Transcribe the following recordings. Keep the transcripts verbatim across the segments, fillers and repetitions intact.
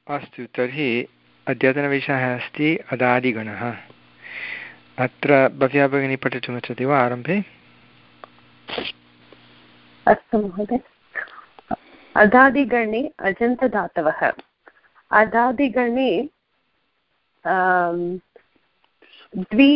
अस्तु, तर्हि अद्यतनविषयः अस्ति अदादिगणः। अत्र भव्या भगिनी पठितुमिच्छति वा आरम्भे? अस्तु महोदय। अदादिगणे अजन्तदातवः। अदादिगणे द्वि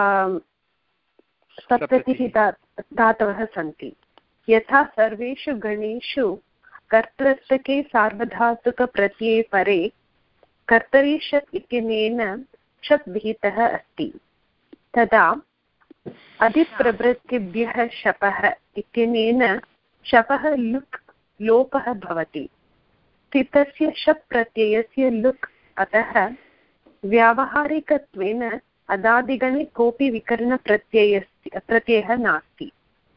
सप्ततिः धातवः सन्ति। यथा सर्वेषु गणेषु कर्तृत्वके सार्वधातुकप्रत्यये परे कर्तरि शप् इत्यनेन शप् विहितः अस्ति, तदा अधिप्रभृतिभ्यः शपः इत्यनेन शपः लुक् लोपः भवति। स्थितस्य शप् प्रत्ययस्य लुक्, अतः व्यावहारिकत्वेन अदादिगणे कोऽपि विकरणप्रत्ययस्य प्रत्ययः नास्ति।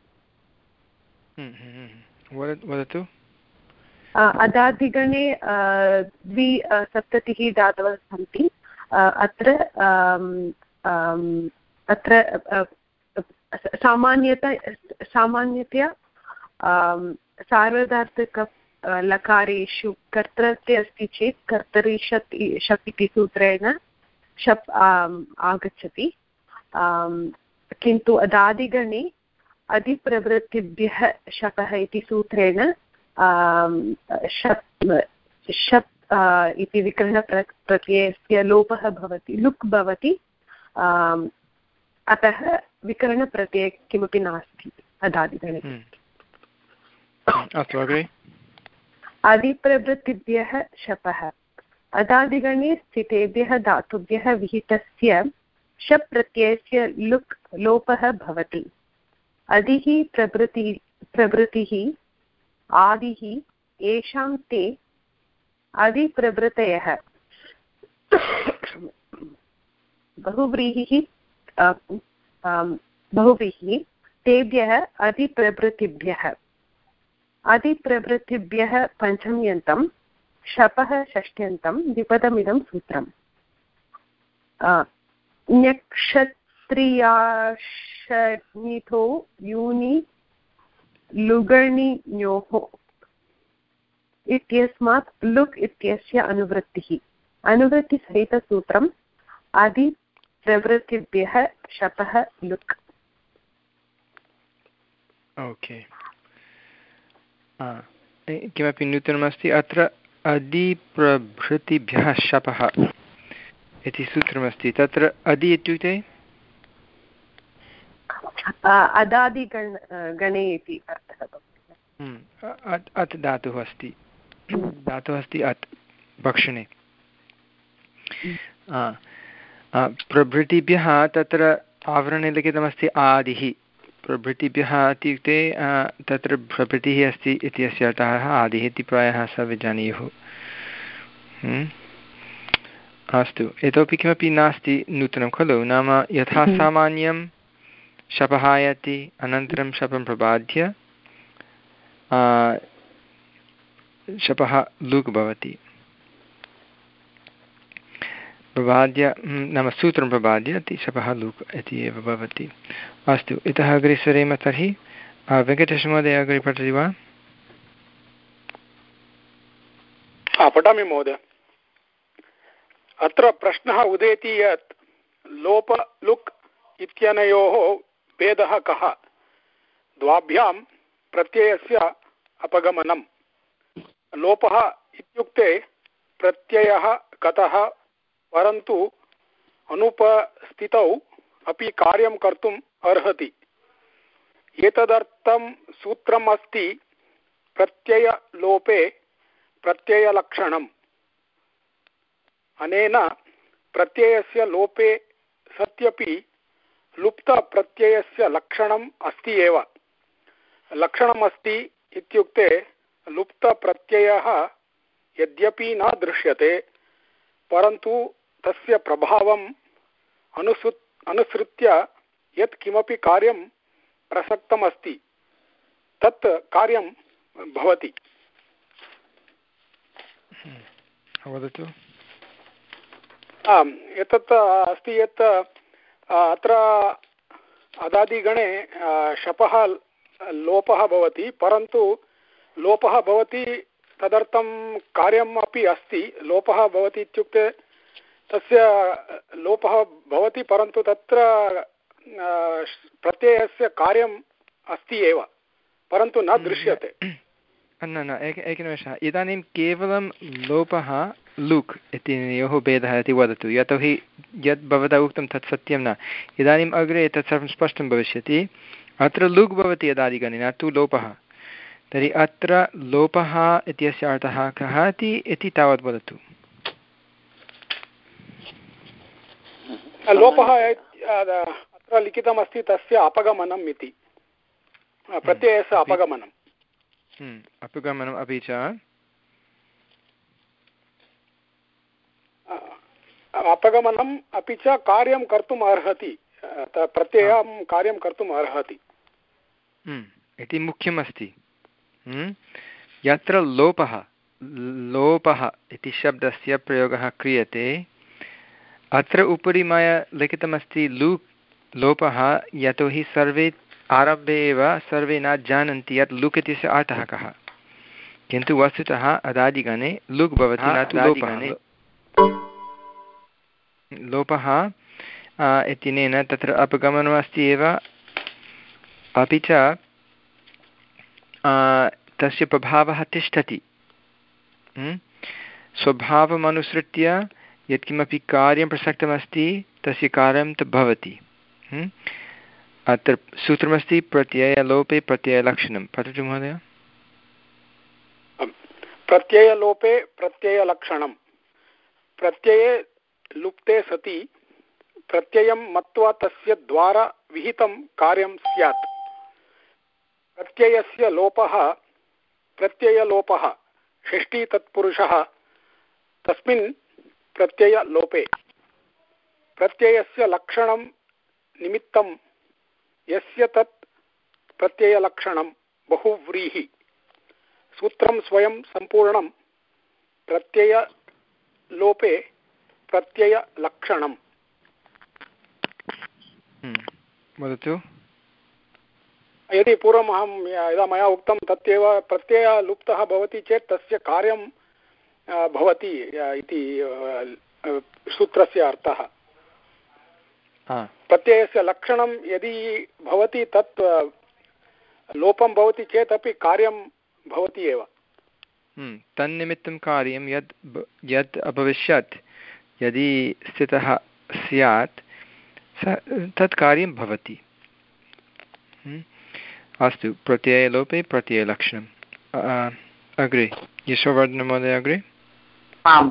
वदतु। अदादिगणे द्वि सप्ततिः धातवः सन्ति। अत्र अत्र सामान्यतः सामान्यतया सार्वधातुक लकारेषु कर्तृत्वे अस्ति चेत् कर्तरि शप् शप् इति सूत्रेण शप् आगच्छति, किन्तु अदादिगणे अधिप्रवृत्तिभ्यः शपः इति सूत्रेण शप् शप् इति विकरणप्रत्ययस्य लोपः भवति, लुक् भवति। अतः विकरणप्रत्यये किमपि नास्ति अदादिगणे। अस्तु, अग्रे। अधिप्रवृत्तिभ्यः शपः। अदादिगणे स्थितेभ्यः धातुभ्यः विहितस्य शप् प्रत्ययस्य लुक् लोपः भवति। अधिः प्रभृति प्रभृतिः आदिः येषां ते अधिप्रभृतयः बहुव्रीहिः बहुव्रीहिः तेभ्यः अधिप्रभृतिभ्यः। अधिप्रभृतिभ्यः पञ्चम्यन्तं, शपः षष्ट्यन्तं द्विपदमिदं सूत्रम्। नक्षत्रियाशनिथो यूनि लुगणिन्योः इत्यस्मात् लुक् इत्यस्य अनुवृत्तिः। अनुवृत्तिसहितसूत्रम् अधिप्रवृत्तिभ्यः शपः लुक्। ओके, किमपि नूतनमस्ति अत्र? अधिप्रभृतिभ्यः शपः इति सूत्रमस्ति। तत्र अधि इत्युक्ते अदादिगण गणे इति अर्थः। अत् धातुः अस्ति, धातुः अस्ति अत् भक्षणे। प्रभृतिभ्यः तत्र आवरणे लिखितमस्ति आदिः। प्रभृतिभ्यः इत्युक्ते तत्र प्रभृतिः अस्ति इत्यस्य अर्थः आदिः इति प्रायः सर्वे जानीयुः। अस्तु, इतोपि किमपि नास्ति नूतनं खलु? नाम यथा सामान्यं शपः आयाति, अनन्तरं शपं प्रबाद्य शपः लुक् भवति। प्रबाद्य नाम सूत्रं प्रबाद्य इति शपः लुक् इति एव भवति। अस्तु, इतः अग्रे सरेम। तर्हि वेङ्कटेशमहोदय अग्रे पठति वा? पठामि महोदय। अत्र प्रश्नः उदेति यत् लोप लुक् इत्यनयोः भेदः कः? द्वाभ्यां प्रत्ययस्य अपगमनं। लोपः इत्युक्ते प्रत्ययः गतः परन्तु अनुपस्थितौ अपि कार्यं कर्तुम् अर्हति। एतदर्थं सूत्रम् अस्ति प्रत्ययलोपे प्रत्ययलक्षणम्। अनेन प्रत्ययस्य लोपे सत्यपि लुप्तप्रत्ययस्य लक्षणम् अस्ति एव। लक्षणम् अस्ति इत्युक्ते लुप्तप्रत्ययः यद्यपि न दृश्यते परन्तु तस्य प्रभावम् अनुसृ अनुसृत्य यत् किमपि कार्यं प्रसक्तम् अस्ति तत् कार्यं भवति। वदतु। आम्, एतत् अस्ति यत् अत्र अदादिगणे शपः लोपः भवति, परन्तु लोपः भवति तदर्थं कार्यम् अपि अस्ति लोपः भवति इत्युक्ते तस्य लोपः भवति परन्तु तत्र प्रत्ययस्य कार्यम् अस्ति एव परन्तु न दृश्यते। न न एक एकनिमेषः इदानीं केवलं लोपः लुक् इत्यनयोः भेदः इति वदतु यतोहि यद् भवता उक्तं तत् सत्यं न। इदानीम् अग्रे तत् सर्वं स्पष्टं भविष्यति। अत्र लुक् भवति यदादिगणे न तु लोपः। तर्हि अत्र लोपः इत्यस्य अर्थः कः इति तावत् वदतु। लोपः अत्र लिखितमस्ति तस्य अपगमनम् इति प्रत्ययस्य अपगमनम् अपगमनम् अपि च अपगमनम् अपि च कार्यं कर्तुम् अर्हति प्रत्ययं कार्यं कर्तुम् अर्हति इति मुख्यमस्ति। यत्र लोपः लोपः इति शब्दस्य प्रयोगः क्रियते अत्र उपरि मया लिखितमस्ति लुक् लोपः यतोहि सर्वे आरम्भे एव सर्वे न जानन्ति यत् लुक् इत्यस्य अर्थः कः किन्तु वस्तुतः अदादिगणे लुक् भवति न तु लोपः। लोपः इत्यनेन तत्र अपगमनमस्ति एव अपि च तस्य प्रभावः तिष्ठति स्वभावमनुसृत्य यत्किमपि कार्यं प्रसक्तमस्ति तस्य कार्यं तु भवति। अत्र सूत्रमस्ति प्रत्ययलोपे प्रत्ययलक्षणं पठतु महोदय। प्रत्ययलोपे प्रत्ययलक्षणं प्रत्यये लुप्ते सति प्रत्ययं मत्वा तस्य द्वारा विहितं कार्यं स्यात्। प्रत्ययस्य लोपः प्रत्ययलोपः षष्ठी तत्पुरुषः तस्मिन् प्रत्ययलोपे प्रत्ययस्य लक्षणं निमित्तं यस्य तत् प्रत्ययलक्षणं बहुव्रीहि सूत्रं स्वयं सम्पूर्णं प्रत्ययलोपे प्रत्ययलक्षणम्। वदतु। यदि पूर्वम् अहं यदा मया उक्तं तत्येव प्रत्ययः लुप्तः भवति चेत् तस्य कार्यं भवति इति सूत्रस्य अर्थः। प्रत्ययस्य लक्षणं यदि भवति तत् लोपं भवति चेत् अपि कार्यं भवति एव। तन्निमित्तं कार्यं यद् यत् अभविष्यत् यदि स्थितः स्यात् तत् कार्यं भवति। अस्तु प्रत्ययलोपे प्रत्ययलक्षणम्। अग्रे यशोवर्धनमहोदय अग्रे। आम्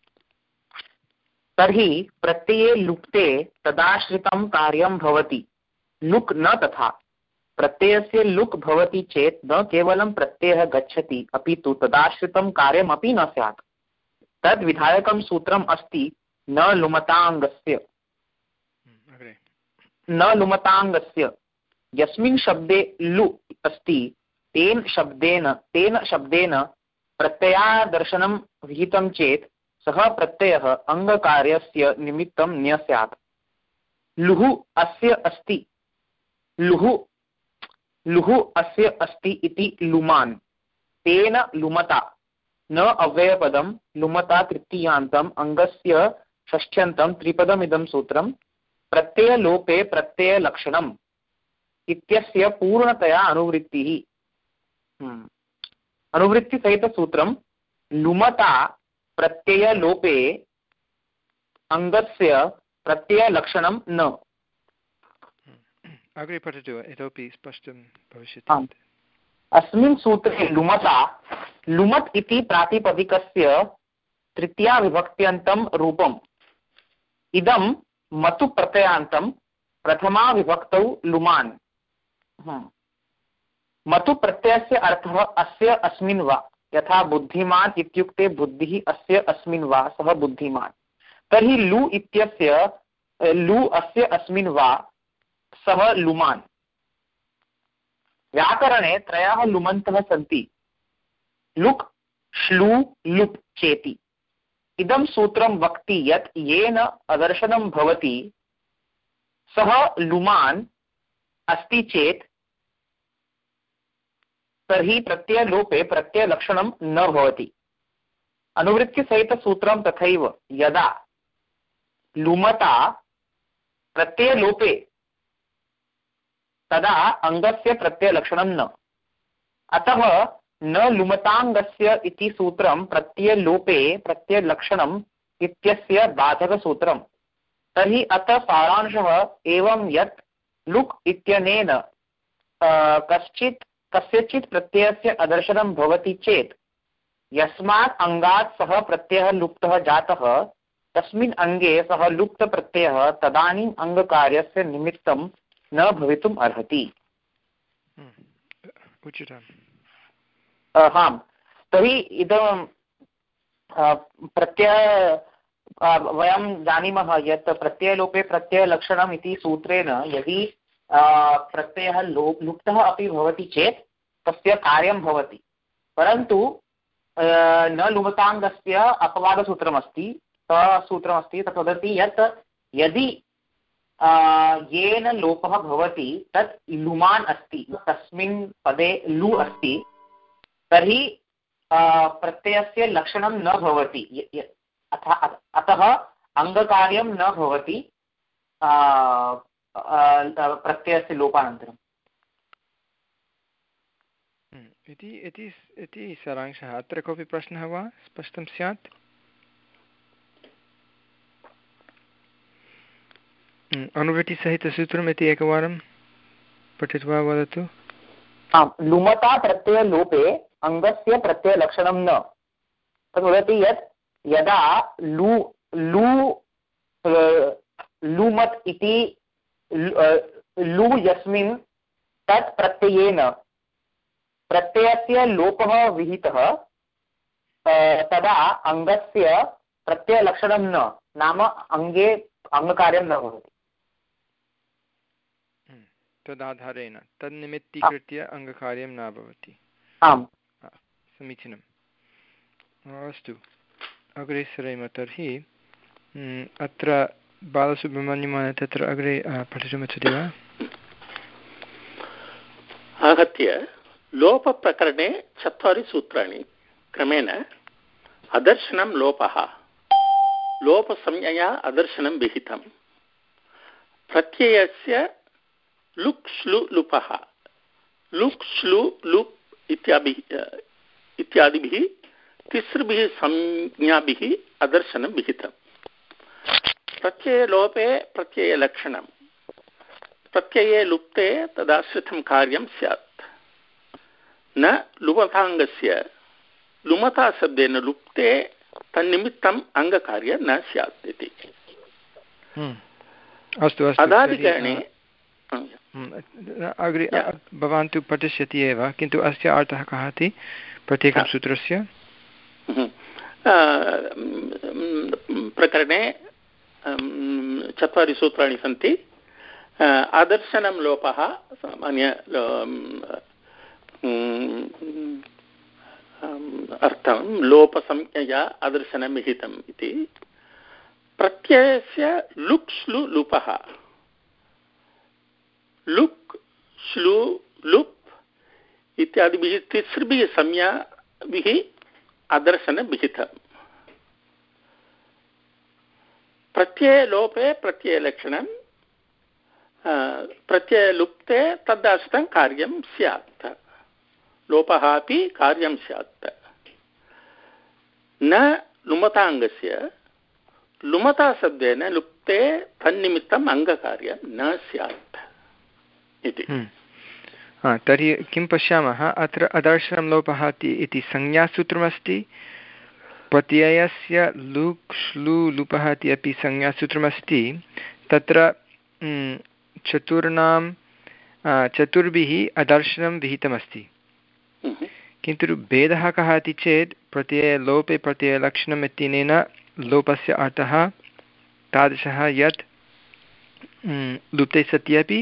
तर्हि प्रत्यये लुप्ते तदाश्रितं कार्यं भवति लुक् न तथा। प्रत्ययस्य लुक् भवति चेत् न केवलं प्रत्ययः गच्छति अपि तु तदाश्रितं कार्यमपि न स्यात्। तद् विधायकं सूत्रम् अस्ति न लुमताङ्गस्य न लुमताङ्गस्य यस्मिन् शब्दे लु अस्ति तेन शब्देन तेन शब्देन प्रत्ययादर्शनं विहितं चेत् सः प्रत्ययः अङ्गकार्यस्य निमित्तं न स्यात्। लुः अस्य अस्ति लुः लुः अस्य अस्ति इति लुमान् तेन लुमता न अव्ययपदं लुमता तृतीयान्तम् अङ्गस्य षष्ठ्यन्तं त्रिपदमिदं सूत्रं प्रत्ययलोपे प्रत्ययलक्षणम् इत्यस्य पूर्णतया अनुवृत्तिः। अनुवृत्तिसहितसूत्रं लुमता प्रत्ययलोपे अङ्गस्य प्रत्ययलक्षणं न। अग्रे पठतु इतोपि स्पष्टं भविष्यति। अस्मिन् सूत्रे लुमता लुमत् इति प्रातिपदिकस्य तृतीया विभक्त्यन्तं रूपम् इदं मतु प्रत्ययान्तं प्रथमा विभक्तौ लुमान्। मतु प्रत्ययस्य अर्थः अस्य अस्मिन् वा यथा बुद्धिमान् इत्युक्ते बुद्धिः अस्य अस्मिन् वा सः बुद्धिमान्। तर्हि लु इत्यस्य लु अस्य अस्मिन् वा सः लुमान्। व्याकरणे त्रयः लुमन्तः सन्ति लुक् श्लू लुप् चेति। इदं सूत्रं वक्ति यत् येन अदर्शनं भवति सः लुमान् अस्ति चेत् तर्हि प्रत्ययलोपे प्रत्ययलक्षणं न भवति। अनुवृत्तिसहितसूत्रं तथैव यदा लुमता प्रत्ययलोपे तदा अङ्गस्य प्रत्ययलक्षणं न। अतः न लुमताङ्गस्य इति सूत्रं प्रत्ययलोपे प्रत्ययलक्षणम् इत्यस्य बाधकसूत्रम्। तर्हि अतः सारांशः एवं यत् लुक् इत्यनेन कश्चित् कस्यचित् प्रत्ययस्य अदर्शनं भवति चेत् यस्मात् अङ्गात् सः प्रत्ययः लुप्तः जातः तस्मिन् अङ्गे सः लुप्तप्रत्ययः तदानीम् अङ्गकार्यस्य निमित्तं न भवितुम् अर्हति। हां, तर्हि इदं प्रत्यय वयं जानीमः यत् प्रत्ययलोपे प्रत्ययलक्षणम् इति सूत्रेण यदि प्रत्ययः लोप लुप्तः अपि भवति चेत् तस्य कार्यं भवति, परन्तु न लुमताङ्गस्य अपवादसूत्रमस्ति। सूत्रमस्ति तत् वदति यत् यदि येन लोपः भवति तत् लुमान् अस्ति, तस्मिन् पदे लु अस्ति, तर्हि प्रत्ययस्य लक्षणं न भवति, अतः अङ्गकार्यं न भवति प्रत्ययस्य लोपानन्तरम् इति सारांशः। अत्र कोऽपि प्रश्नः वा स्पष्टं स्यात्? अनुवृत्तिसहितसूत्रम् इति एकवारं पठित्वा वदतु। आम्, लुमता प्रत्ययलोपे अङ्गस्य प्रत्ययलक्षणं न। तत् वदति यत् यदा लु लु लुमत् इति लु यस्मिन् तत् प्रत्ययेन प्रत्ययस्य लोपः विहितः तदा अङ्गस्य प्रत्ययलक्षणं न, नाम अङ्गे अङ्गकार्यं न भवति। तदाधारेण तन्निमित्तीकृत्य अङ्गकार्यं न भवति। आम्, समीचीनम्। अस्तु, अग्रे सरेम। तर्हि अत्र बालसुब्रह्मण्यमहोदय तत्र अग्रे पठितुमिच्छति वा? आहत्य लोपप्रकरणे चत्वारि सूत्राणि क्रमेण अदर्शनं लोपः, लोपसंज्ञया अदर्शनं विहितं, प्रत्ययस्य लुक् श्लु लुपः, लुक् श्लु लुप् इत्यादिभिः इत्यादिभिः तिसृभिः संज्ञाभिः अदर्शनं विहितं। प्रत्ययलोपे प्रत्ययलक्षणं, प्रत्यये लुप्ते तदाश्रितं कार्यं स्यात्। न लुमताङ्गस्य लुमताशब्देन लुप्ते तन्निमित्तम् अङ्गकार्यं न स्यात् इति। अस्तु अस्तु। अदादिकरणे अग्रे भवान् तु पठिष्यति एव, किन्तु अस्य अर्थः कः इति प्रत्येकं सूत्रस्य? प्रकरणे चत्वारि सूत्राणि सन्ति। आदर्शनं लोपः, सामान्य अर्थं लोपसंज्ञया अदर्शनं विहितम् इति। प्रत्ययस्य लुक् श्लु लुपः, लुक् श्लु लुप् इत्यादिभिः तिसृभिः संज्ञाभिः अदर्शनं विहितम्। प्रत्ययलोपे प्रत्ययलक्षणं, प्रत्ययलुप्ते तदाश्रितं कार्यं स्यात्, लोपः अपि कार्यं स्यात्। न लुमताङ्गस्य लुमताशब्देन लुप्ते तन्निमित्तम् अङ्गकार्यं न स्यात् इति। तर्हि किं पश्यामः, अत्र अदर्शनं लोपः इति संज्ञासूत्रमस्ति, प्रत्ययस्य लुक् श्लु लुपः इति अपि संज्ञासूत्रमस्ति। तत्र चतुर्णां चतुर्भिः अदर्शनं विहितमस्ति, किन्तु भेदः कः इति चेत् प्रत्ययलोपे प्रत्ययलक्षणम् इत्यनेन लोपस्य अर्थः तादृशः यत् लुप्ते सति अपि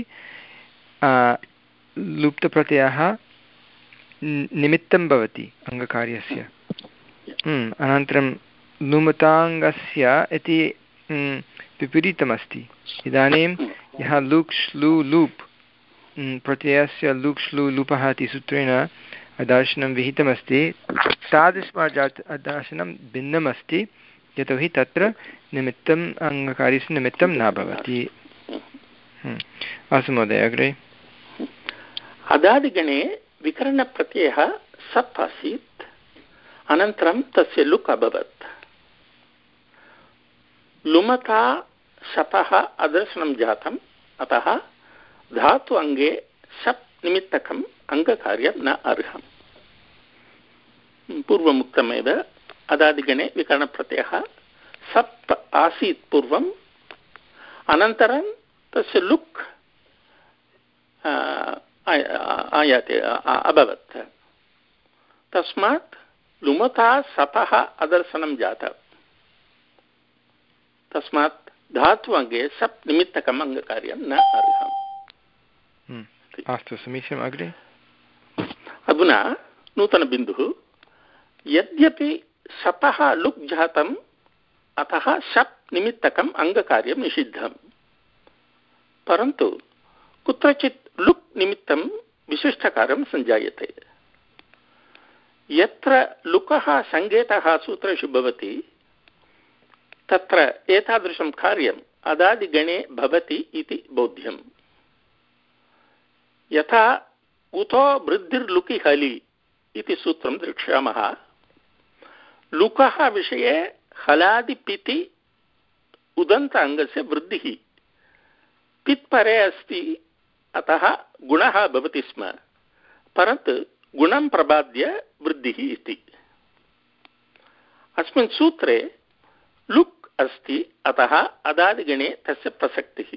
लुप्तप्रत्ययः निमित्तं भवति अङ्गकार्यस्य। अनन्तरं लुमताङ्गस्य इति विपरीतमस्ति। इदानीं यः लुक् श्लु लुप् प्रत्ययस्य लुक् श्लु लुपः इति सूत्रेण अदर्शनं विहितमस्ति तादृशमार्जात् अदर्शनं भिन्नमस्ति यतोहि तत्र निमित्तम् अङ्गकार्यस्य निमित्तं न भवति। अस्तु महोदय अग्रे। अदादिगणे विकरणप्रत्ययः सप् आसीत् अनन्तरं तस्य लुक् अभवत्। लुमता शपः अदर्शनं जातम् अतः धातु अङ्गे शप् निमित्तकम् अङ्गकार्यं न अर्हम्। पूर्वमुक्तमेव अदादिगणे विकरणप्रत्ययः सप् आसीत् पूर्वम् अनन्तरं तस्य लुक् आयाति अभवत्। तस्मात् लुमता सपः अदर्शनं जातम्। तस्मात् धातु अङ्गे सप् निमित्तकम् अङ्गकार्यं न अर्हम्। अस्तु समीचीनम्। अग्रे अधुना नूतनबिन्दुः। यद्यपि शपः लुक् जातम् अतः शप् निमित्तकम् अङ्गकार्यं निषिद्धम्, परन्तु कुत्रचित् लुक् निमित्तं विशिष्टकार्यं सञ्जायते। यत्र लुकः सङ्केतः सूत्रेषु भवति तत्र एतादृशं कार्यम् अदादिगणे भवति इति बोध्यम्। यथा उतो वृद्धिर्लुकि हलि इति सूत्रं द्रक्ष्यामः। लुकः विषये हलादिपिति उदन्त अङ्गस्य वृद्धिः पित्परे अस्ति अतः गुणः भवति स्म, परन्तु गुणं प्रबाद्य वृद्धिः इति। अस्मिन् सूत्रे लुक् अस्ति अतः अदादिगणे तस्य प्रसक्तिः।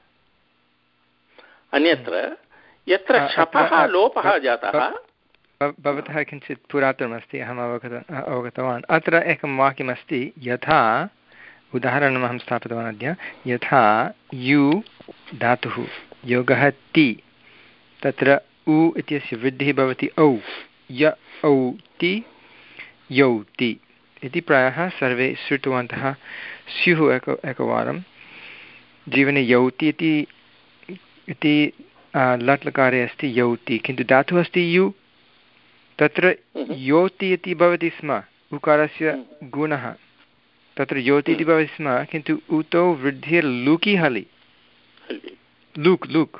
अन्यत्र यत्र शपः लोपः जातः। भवतः किञ्चित् पुरातनमस्ति, अहम् अवगत अवगतवान्। अत्र एकं वाक्यमस्ति, यथा उदाहरणम् अहं स्थापितवान् अद्य। यथा यु धातुः योगः ति, तत्र उ इत्यस्य वृद्धिः भवति औ, य औ ति यौति इति प्रायः सर्वे श्रुतवन्तः स्युः एक एकवारं जीवने। यौति इति इति लट् लकारे अस्ति यौति, किन्तु धातुः अस्ति यु, तत्र योति इति भवति स्म उकारस्य गुणः, तत्र योति इति भवति स्म, किन्तु उतो वृद्धिर्लुकि हलि, लुक् लुक्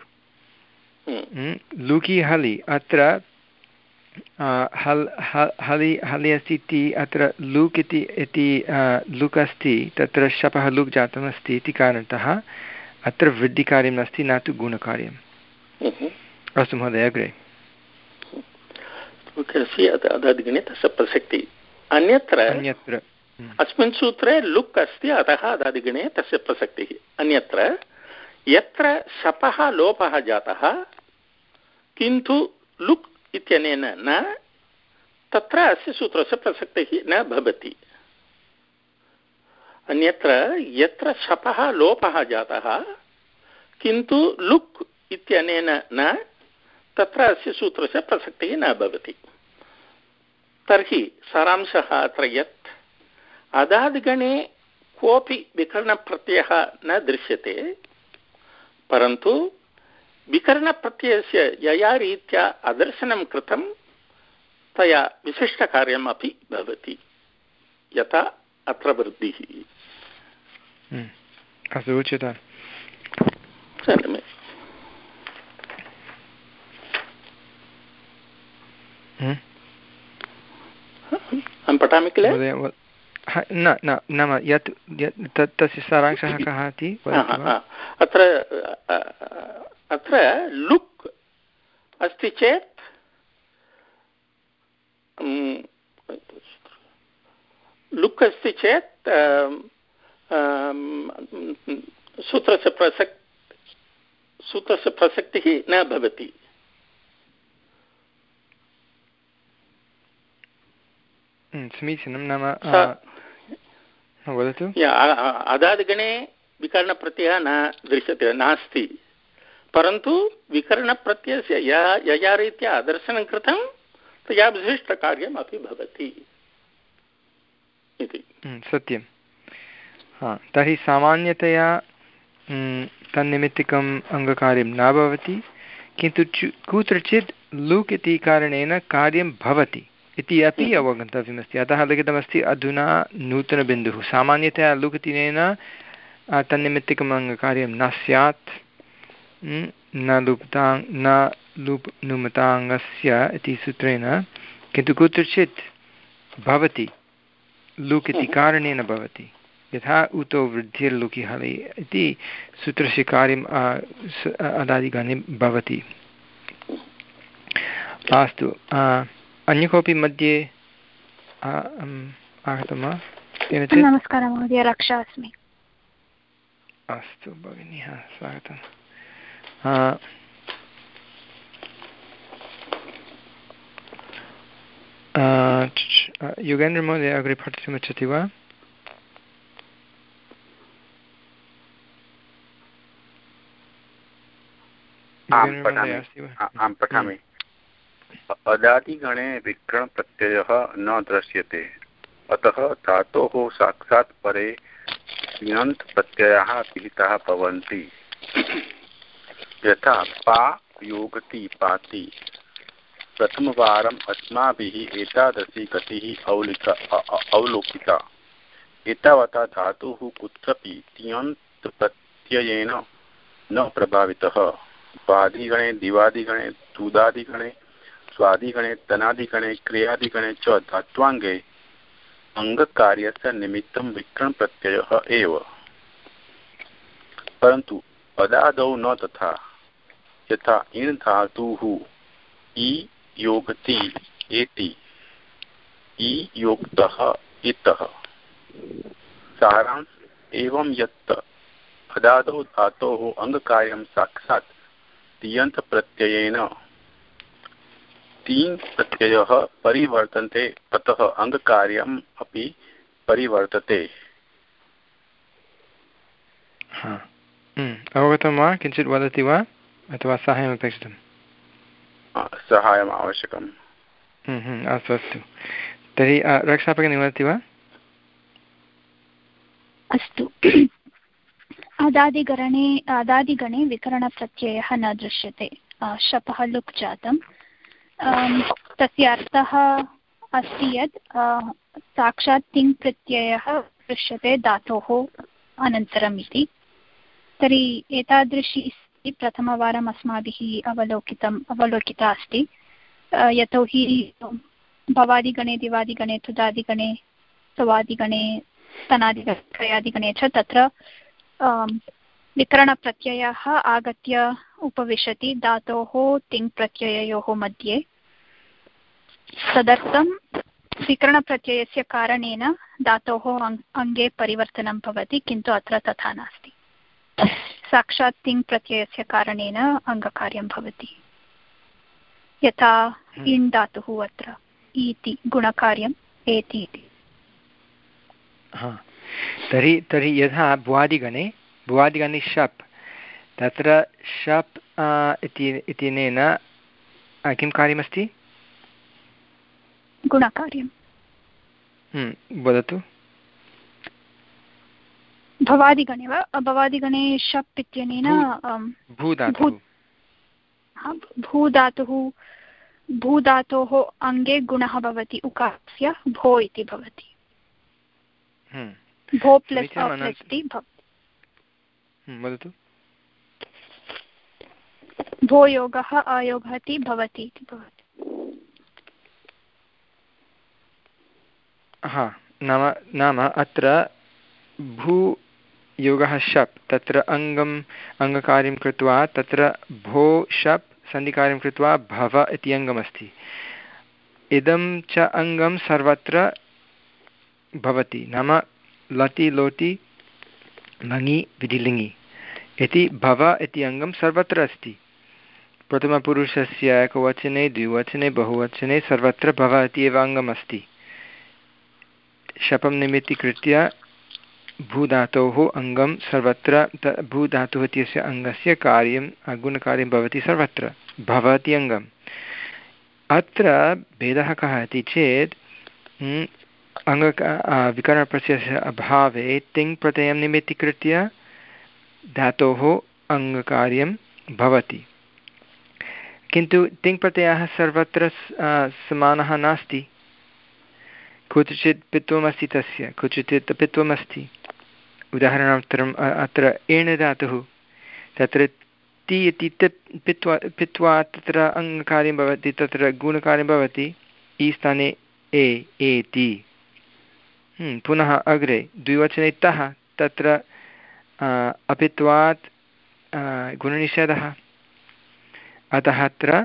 लुकि हलि। अत्र हल् हलि हलि अस्ति इति, अत्र लुक् इति इति लुक् अस्ति, तत्र शपः लुक् जातमस्ति इति कारणतः अत्र वृद्धिकार्यम् अस्ति, न तु गुणकार्यम्। अस्तु महोदय अग्रे। अदादिगणे तस्य प्रसक्तिः। अन्यत्र अन्यत्र अस्मिन् सूत्रे लुक् अस्ति अतः अदादिगणे तस्य प्रसक्तिः। अन्यत्र यत्र शपः लोपः जातः किन्तु लुक् इत्यनेन न, तत्र अस्य सूत्रस्य प्रसक्तिः न भवति। अन्यत्र यत्र शपः लोपः जातः किन्तु लुक् इत्यनेन न, तत्र अस्य सूत्रस्य प्रसक्तिः न भवति। तर्हि सारांशः अत्र यत् अदादिगणे कोऽपि विकरणप्रत्ययः न दृश्यते, परन्तु विकरणप्रत्ययस्य यया रीत्या अदर्शनं कृतं तया विशिष्टकार्यम् अपि भवति, यथा अत्र वृद्धिः। अस्तु उच्यताम्। अहं पठामि किल? न न नाम यत् तत् तस्य सारांशः कः इति अत्र अत्र लुक् अस्ति चेत् लुक् अस्ति चेत् सूत्रस्य प्रसक् सूत्रस्य प्रसक्तिः न भवति। समीचीनं। नाम वदतु। अदादिगणे विकरणप्रत्ययः न दृश्यते, नास्ति, परन्तु विकरणप्रत्ययस्य यया रीत्या अदर्शनं कृतं तया विशिष्टकार्यम् अपि भवति इति। सत्यं। हा, तर्हि सामान्यतया तन्निमित्तिकम् अङ्गकार्यं न भवति, किन्तु कुत्रचित् लुक् इति कारणेन कार्यं भवति इति अपि अवगन्तव्यमस्ति। अतः लिखितमस्ति अधुना नूतनबिन्दुः। सामान्यतया लुक् इत्यनेन तन्निमित्तिकम् अङ्गकार्यं न स्यात्, न लुप्ताङ् न लुप् नुमताङ्गस्य इति सूत्रेण, किन्तु कुत्रचित् भवति लुक् इति कारणेन भवति, यथा उतो वृद्धिर्लुकि हलि इति सूत्रस्य कार्यम् अदादिगणे भवति। अस्तु, अन्य कोऽपि मध्ये आगतं वा? नमस्कारः महोदय, रक्षा अस्मि। अस्तु भगिनी, स्वागतं। युगेन्द्रमहोदय अग्रे पठितुमिच्छति वा? आं पठामि। अदादिगणे विकरणप्रत्ययः न दृश्यते, अतः धातोः साक्षात् परे तिङन्त प्रत्ययाः विहिताः भवन्ति। यथा पा योगति पाति, प्रथमवारम् अस्माभिः एतादृशी गतिः अवलिका अवलोकिता। एतावता धातुः कुत्रपि तिङन्त प्रत्ययेन न प्रभावितः। वादिगणे, दिवादिगणे, तुदादिगणे, स्वादिगणे, तनादिगणे, क्रियादिगणे च धात्वाङ्गे अङ्गकार्यस्य निमित्तं विकरणप्रत्ययः एव। परन्तु अदादौ न तथा। यथा इण् धातुः इ योगति एति, इ योक्तः इतः। सारांश एवं यत् अदादौ धातोः अङ्गकार्यं साक्षात् तिङन्त प्रत्ययेन तिङ् प्रत्ययः परिवर्तन्ते, अतः अङ्गकार्यम् अपि परिवर्तते। अवगतं वा? किञ्चित् वदति वा अथवा साहाय्यम् अपेक्षितं? साहाय्यम् आवश्यकम्। अस्तु अस्तु, तर्हि रक्षा भगिनी वदति वा? अस्तु। अदादिगणे अदादिगणे विकरणप्रत्ययः न दृश्यते। शपः लुक् जातं। तस्य अर्थः अस्ति यत् साक्षात् तिङ् प्रत्ययः दृश्यते धातोः अनन्तरम् इति। तर्हि एतादृशी प्रथमवारम् अस्माभिः अवलोकितम् अवलोकिता अस्ति। यतोहि भवादिगणे, दिवादिगणे, तुदादिगणे, स्वादिगणे, तनादिगणे, क्रयादिगणे च तत्र विकरणप्रत्ययः आगत्य उपविशति धातोः तिङ् प्रत्यययोः मध्ये। तदर्थं विकरणप्रत्ययस्य कारणेन धातोः अङ्गे परिवर्तनं भवति, किन्तु अत्र तथा नास्ति। साक्षात् तिङ् प्रत्ययस्य कारणेन अङ्गकार्यं भवति। यथा इण् धातुः अत्र इति गुणकार्यम् एति इति। तर्हि तर्हि यथा भुवादिगणे भुवादिगणे शप्, तत्र शप् इत्यनेन किं कार्यमस्ति? गुणकार्यं। वदतु। भवादिगणे वा? भवादिगणे शप् इत्यनेन भूधातुः भूधातुः भूधातोः अङ्गे गुणः भवति, उकारस्य भो इति भवति। भो प्लस् प्लस् ति भवति। वदतु। भो योगः अयोगः ति भवति इति भवति। हा, नाम नाम अत्र भू योगः शप्, तत्र अङ्गम् अङ्गकार्यं कृत्वा तत्र भो शप् सन्धिकार्यं कृत्वा भव इति अङ्गमस्ति। इदं च अङ्गं सर्वत्र भवति, नाम लटि लोटि लङि विधिलिङि इति भव इति अङ्गं सर्वत्र अस्ति। प्रथमपुरुषस्य एकवचने, द्विवचने, बहुवचने सर्वत्र भव इति एव अङ्गमस्ति। शपं निमित्तीकृत्य भूधातोः अङ्गं सर्वत्र, भूधातुः इत्यस्य अङ्गस्य कार्यं गुणकार्यं भवति सर्वत्र, भवति अङ्गम्। अत्र भेदः कः इति चेत् अङ्ग विकरणप्रत्ययस्य अभावे तिङ् प्रत्ययं निमित्तीकृत्य धातोः अङ्गकार्यं भवति, किन्तु तिङ्प्रत्ययः सर्वत्र समानः नास्ति। कुत्रचित् पित्वमस्ति तस्य, कुत्रचित् पित्वमस्ति। उदाहरणार्थम् अत्र एण धातुः, तत्र ति इति तिप् पित्वा पित्वा तत्र अङ्गकार्यं भवति, तत्र गुणकार्यं भवति। इ स्थाने ए एति। पुनः अग्रे द्विवचने तः, तत्र अपित्वात् गुणनिषेधः, अतः अत्र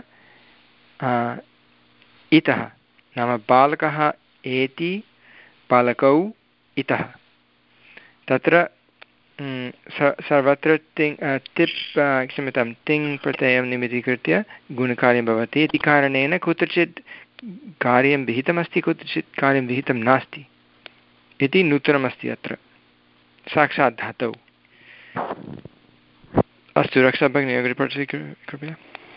इतः, नाम बालकः एति, बालकौ इतः। तत्र सर्वत्र तिङ् तिप् क्षम्यतां तिङ् प्रत्ययं निमित्तीकृत्य गुणकार्यं भवति इति कारणेन कुत्रचित् कार्यं विहितमस्ति, कुत्रचित् कार्यं विहितं नास्ति इति नूतनमस्ति अत्र साक्षात् धातौ। अस्तु, रक्षा भगिनी अग्रे पठति कृपया।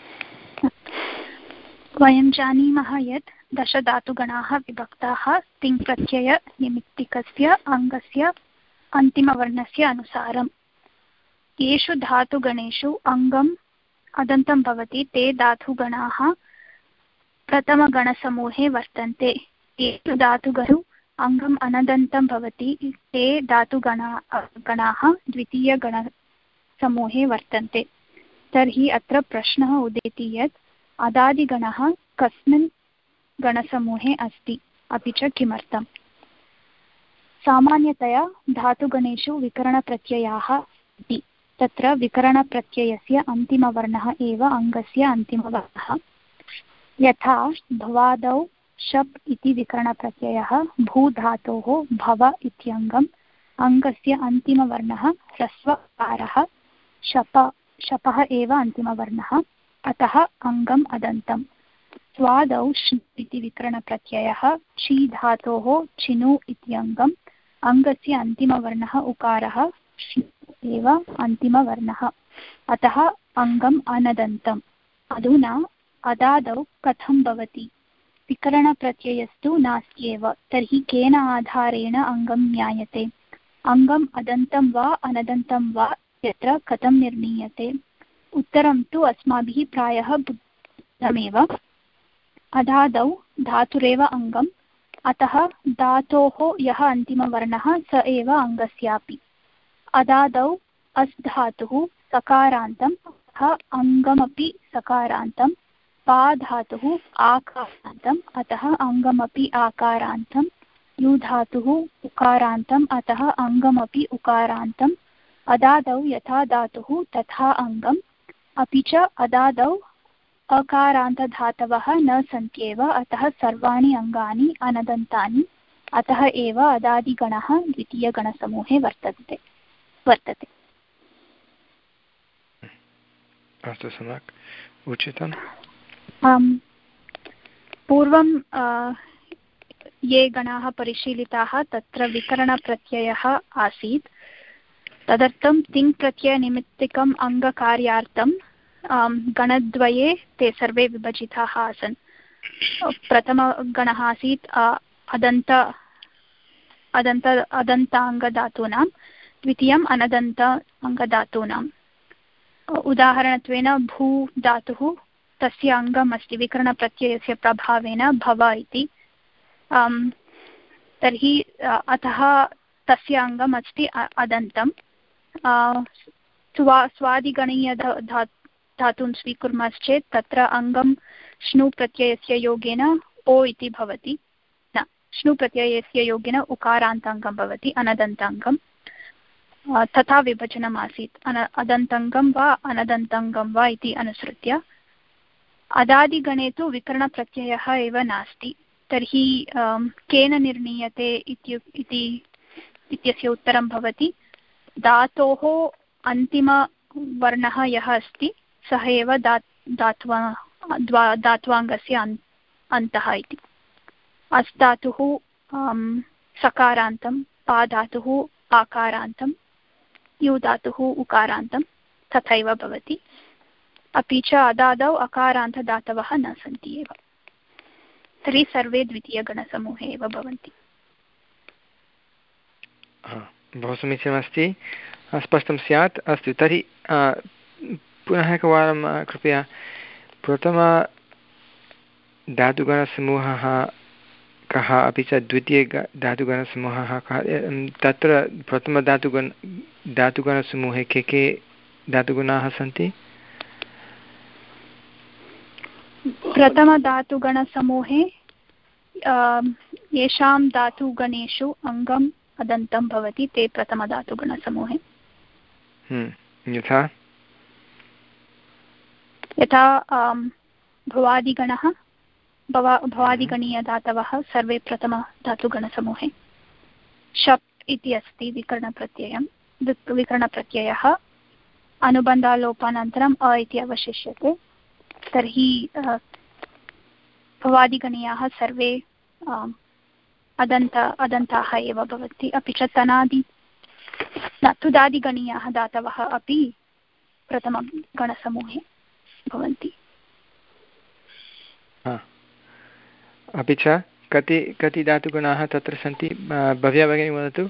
वयं जानीमः यत् दशधातुगणाः विभक्ताः तिङ्प्रत्ययनिमित्तिकस्य अङ्गस्य अन्तिमवर्णस्य अनुसारं। येषु धातुगणेषु अङ्गम् अदन्तं भवति ते धातुगणाः प्रथमगणसमूहे वर्तन्ते। येषु धातुगणेषु अङ्गम् अनदन्तं भवति ते धातुगणा गणाः द्वितीयगणसमूहे वर्तन्ते। तर्हि अत्र प्रश्नः उदेति यत् अदादिगणः कस्मिन् गणसमूहे अस्ति, अपि च किमर्थम्? सामान्यतया धातुगणेषु विकरणप्रत्ययाः इति, तत्र विकरणप्रत्ययस्य अन्तिमवर्णः एव अङ्गस्य अन्तिमवर्णः। यथा भवादौ शप् इति विकरणप्रत्ययः, भूधातोः भव इत्यङ्गम्, अङ्गस्य अन्तिमवर्णः ह्रस्वकारः, शप शपः एव अन्तिमवर्णः, अतः अङ्गम् अदन्तम्। स्वादौ श्नु इति विकरणप्रत्ययः, छि धातोः छिनु इत्यङ्गम्, अङ्गस्य अन्तिमवर्णः उकारः, श्नु एव अन्तिमवर्णः, अतः अङ्गम् अनदन्तम्। अधुना अदादौ कथं भवति? विकरणप्रत्ययस्तु नास्त्येव, तर्हि केन आधारेण अङ्गं ज्ञायते? अङ्गम् अदन्तं वा अनदन्तं वा यत्र कथं निर्णीयते? उत्तरं तु अस्माभिः प्रायः बुद्धमेव। अदादौ धातुरेव अङ्गम्, अतः धातोः यः अन्तिमवर्णः स एव अङ्गस्यापि। अदादौ अस् धातुः सकारान्तम्, अतः अङ्गमपि सकारान्तम्। पा धातुः आकारान्तम्, अतः अङ्गमपि आकारान्तम्। यु धातुः उकारान्तम्, अतः अङ्गमपि उकारान्तम्। अदादौ यथा धातुः तथा अङ्गम्, अपि च अदादौ अकारान्तधातवः न सन्त्येव, अतः सर्वाणि अङ्गानि अनदन्तानि, अतः एव अदादिगणः द्वितीयगणसमूहे वर्तन्ते वर्तते। अस्तु, सम्यक् उचितम्। पूर्वं ये गणाः परिशीलिताः तत्र विकरणप्रत्ययः आसीत्, तदर्थं तिङ्प्रत्ययनिमित्तिकम् अङ्गकार्यार्थं गणद्वये ते सर्वे विभजिताः आसन्। प्रथमगणः आसीत् अदन्त अदन्त अदन्ताङ्गधातूनां, द्वितीयम् अनदन्त अङ्गधातूनाम्। उदाहरणत्वेन भू धातुः, तस्य अङ्गम् अस्ति विकरणप्रत्ययस्य प्रभावेन भव इति। तर्हि अतः तस्य अङ्गम् अस्ति अदन्तम्। स्वा स्वादिगणीय धा धातून् स्वीकुर्मश्चेत् तत्र अङ्गं श्नु प्रत्ययस्य योगेन ओ इति भवति, न श्नु प्रत्ययस्य योगेन उकारान्ताङ्गं भवति, अनदन्ताङ्गं। तथा विभजनम् आसीत्, अन अदन्ताङ्गं वा अनदन्ताङ्गं वा इति अनुसृत्य। अदादिगणे तु विकरणप्रत्ययः एव नास्ति, तर्हि केन निर्णीयते इति इत्यस्य उत्तरं भवति धातोः अन्तिमवर्णः यः अस्ति सः एव दा धात्वा द्वा धात्वाङ्गस्य अन् अन्तः इति। अस् धातुः सकारान्तं, पा धातुः आकारान्तं, यु धातुः उकारान्तं, तथैव भवति। अपि च अदादौ अकारान्तदातवः न सन्ति एव, तर्हि सर्वे द्वितीयगणसमूहे एव भवन्ति। बहु समीचीनमस्ति, स्पष्टं स्यात्। अस्तु, तर्हि पुनः एकवारं कृपया प्रथम धातुगणसमूहः कः अपि च द्वितीय धातुगणसमूहः कः तत्र प्रथमधातुगण धातुगणसमूहे के के धातुगुणाः सन्ति? प्रथमधातुगणसमूहे येषां धातुगणेषु अङ्गम् अदन्तं भवति ते प्रथमधातुगणसमूहे। यथा यथा भवादिगणः भवा भवादिगणीयधातवः सर्वे प्रथमधातुगणसमूहे। शप् इति अस्ति विकरणप्रत्ययं विकरणप्रत्ययः अनुबन्धालोपानन्तरम् अ इति अवशिष्यते, तर्हि भवादिगणीयाः सर्वे अदन्त अदन्ताः एव भवन्ति। अपि च तनादि तुदादिगणीयाः धातवः अपि प्रथमगणसमूहे भवन्ति। अपि च कति कति धातुगुणाः तत्र सन्ति? भव्या भगिनी वदतु।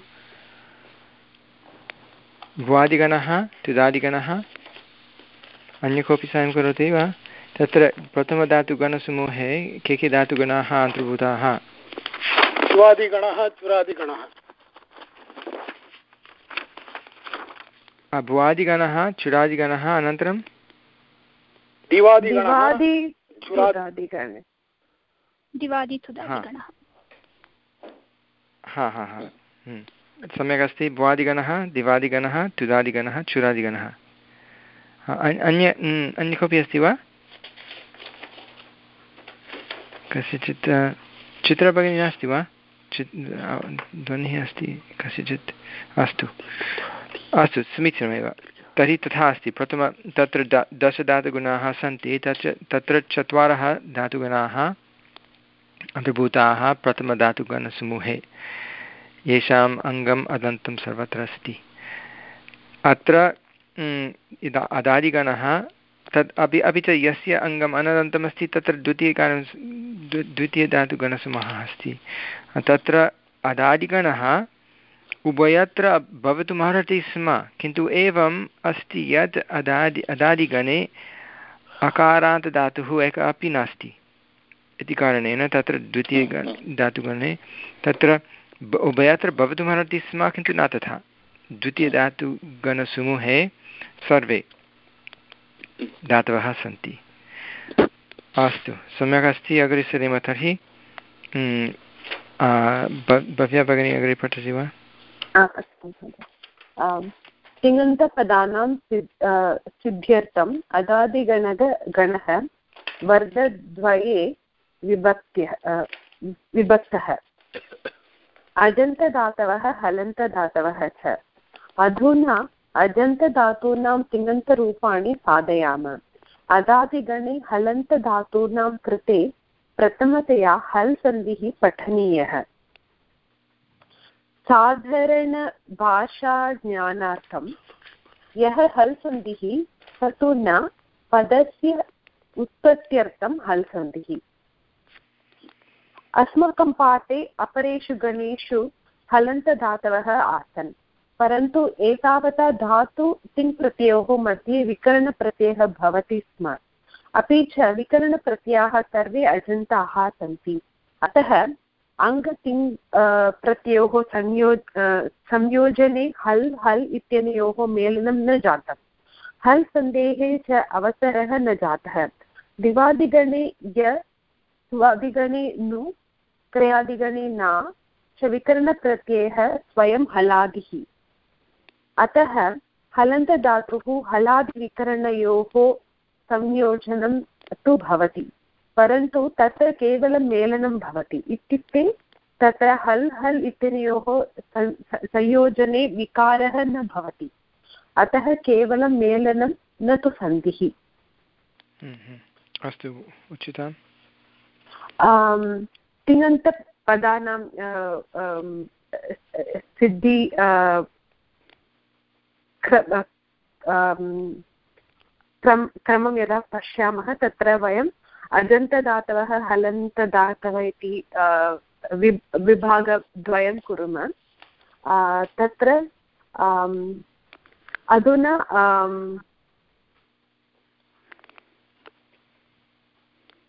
भ्वादिगणः, तुदादिगणः, अन्य कोऽपि साहाय्यं करोति वा? तत्र प्रथमधातुगणसमूहे के के धातुगणाः अन्तर्भूताः? भ्वादिगणः, चुरादिगणः। भ्वादिगणः, चुरादिगणः, अनन्तरं दिवादिगणः। हा हा हा सम्यक् अस्ति। भ्वादिगणः, दिवादिगणः, तुदादिगणः, चुरादिगणः। अन्य अन्य कोऽपि अस्ति वा? कस्यचित् चित्रभगिनी नास्ति वा? चित् ध्वनिः अस्ति कस्यचित्। अस्तु अस्तु समीचीनमेव। तर्हि तथा अस्ति। प्रथम तत्र द दशधातुगुणाः सन्ति, तच्च तत्र चत्वारः धातुगुणाः अन्तर्भूताः प्रथमधातुगणसमूहे, येषाम् अङ्गम् अदन्तं सर्वत्र अस्ति। अत्र अदादिगणः तत् अपि अपि च यस्य अङ्गम् अनदन्तमस्ति तत्र द्वितीयकारणं द्वितीयधातुगणसमूहः अस्ति। तत्र अदादिगणः उभयत्र भवितुमर्हति स्म, किन्तु एवम् अस्ति यत् अदादि अदादिगणे अकारान्तधातुः एकः अपि नास्ति इति कारणेन तत्र द्वितीयगण धातुगणे तत्र उभयत्र भवितुमर्हति स्म, किन्तु न तथा। द्वितीयधातुगणसमूहे सर्वे धातवः सन्ति। अस्तु सम्यक् अस्ति। अग्रे सरेम तर्हि। भव्या भगिनी अग्रे पठति वा? अस्तु। तिङन्तपदानां सिद्ध्यर्थम् अदादिगणः गणः वर्गद्वये विभक्त्यः विभक्तः। अजन्तधातवः, हलन्तधातवः च। अधुना अजन्तधातूनां तिङन्तरूपाणि साधयाम। अदादिगणे हलन्तधातूनां कृते प्रथमतया हल् सन्धिः पठनीयः। साधारणभाषाज्ञानार्थं यः हल् सन्धिः स तु न पदस्य उत्पत्त्यर्थं हल् सन्धिः। अस्माकं पाठे अपरेषु गणेषु हलन्तधातवः आसन्, परन्तु एतावता धातु तिङ्प्रत्ययोः मध्ये विकरणप्रत्ययः भवति स्म। अपि च विकरणप्रत्ययाः सर्वे अजन्ताः सन्ति। अतः अङ्गतिङ् प्रत्ययोः संयो संयोजने हल् हल् इत्यनयोः मेलनं न जातम्। हल् सन्धेः च अवसरः न जातः। दिवादिगणे य, स्वादिगणे नु, क्रयादिगणे न च विकरणप्रत्ययः स्वयं हलादिः। अतः हलन्तधातुः हलादिविकरणयोः संयोजनं तु भवति, परन्तु तत्र केवलं मेलनं भवति। इत्युक्ते तत्र हल् हल् इत्यनयोः संयोजने विकारः न भवति, अतः केवलं मेलनं न तु सन्धिः। अस्तु उचितम्। तिङन्तपदानां सिद्धि क्रमं यदा पश्यामः तत्र वयम् अजन्तधातवः, हलन्तधातवः इति विभागद्वयं कुर्मः। तत्र अधुना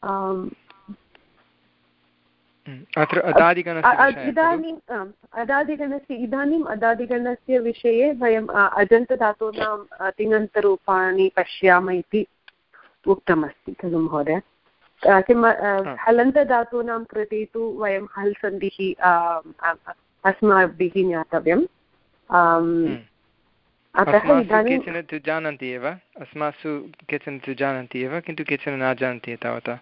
अत्र अदादिगणस्य इदानीम् अदादिगणस्य इदानीम् अदादिगणस्य विषये वयम् अजन्तधातूनां तिङन्तरूपाणि पश्याम इति उक्तमस्ति खलु महोदय। किं हलन्तधातूनां कृते तु वयं हल् सन्धिः अस्माभिः ज्ञातव्यम्। अतः इदानीं केचन तु जानन्ति एव, अस्मासु केचन तु जानन्ति एव, किन्तु केचन न जानन्ति तावता।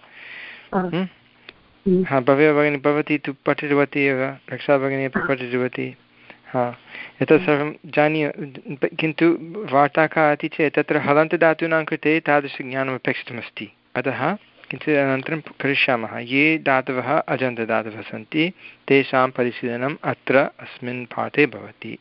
हा भव्या भगिनी भवती तु पठितवती एव, रक्षा भगिनी अपि पठितवती। हा एतत् सर्वं जानीय, किन्तु वार्ता का अस्ति चेत् तत्र हलन्तधातूनां कृते तादृशज्ञानम् अपेक्षितमस्ति। अतः किञ्चित् अनन्तरं करिष्यामः। ये धातवः अजन्तदातवः सन्ति तेषां परिशीलनम् अत्र अस्मिन् पाठे भवति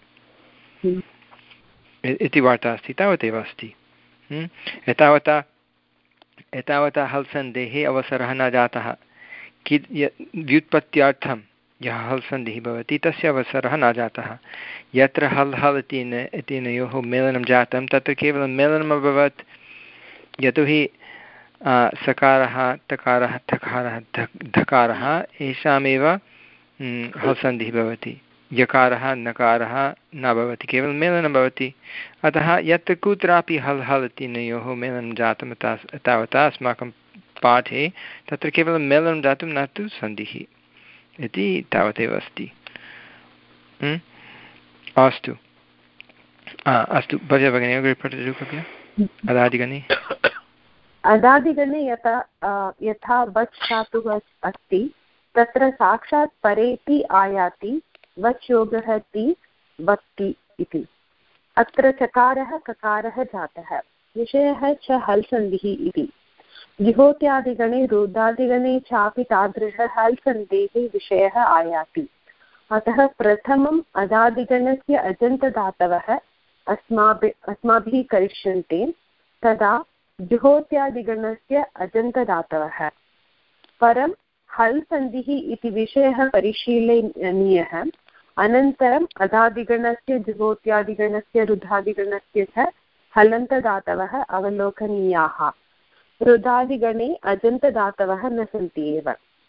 इति वार्ता अस्ति। तावदेव अस्ति। एतावता एतावता हल् सन्धेः अवसरः न जातः। कि व्युत्पत्त्यार्थं यः हल् सन्धिः भवति तस्य अवसरः न जातः। यत्र हल् हल् इत्येन इत्यनयोः मेलनं जातं तत्र केवलं मेलनम् अभवत्, यतोहि सकारः तकारः थकारः धकारः येषामेव हल् सन्धिः भवति। यकारः नकारः न भवति, केवलं मेलनं भवति। अतः यत्र कुत्रापि हल् हल् इत्यनयोः मेलनं जातं तावता अस्माकं पाठे तत्र केवलं मेलनं जातं न तु सन्धिः इति तावदेव अस्ति। अस्तु अस्तु भव्या भगिनी अग्रे पठतु कृपया। अदादिगणे अदादिगणे यथा यथा वच् धातुः अस्ति तत्र साक्षात् परेति आयाति वच् योगः ति वक्ति इति। अत्र चकारः ककारः जातः, विषयः च हल् सन्धिः इति। जिहोत्यादिगणे रुदादिगणे चापि तादृशः हल् सन्धेः विषयः आयाति। अतः प्रथमम् अदादिगणस्य अजन्तदातवः अस्माभिः अस्माभिः करिष्यन्ते, तदा जुहोत्यादिगणस्य अजन्तदातवः। परं हल् सन्धिः इति विषयः परिशीलनीयः। अनन्तरम् अदादिगणस्य जुहोत्यादिगणस्य रुधादिगणस्य च हलन्तदातवः अवलोकनीयाः। रुदादिगणे अजन्तदातवः न सन्ति एव।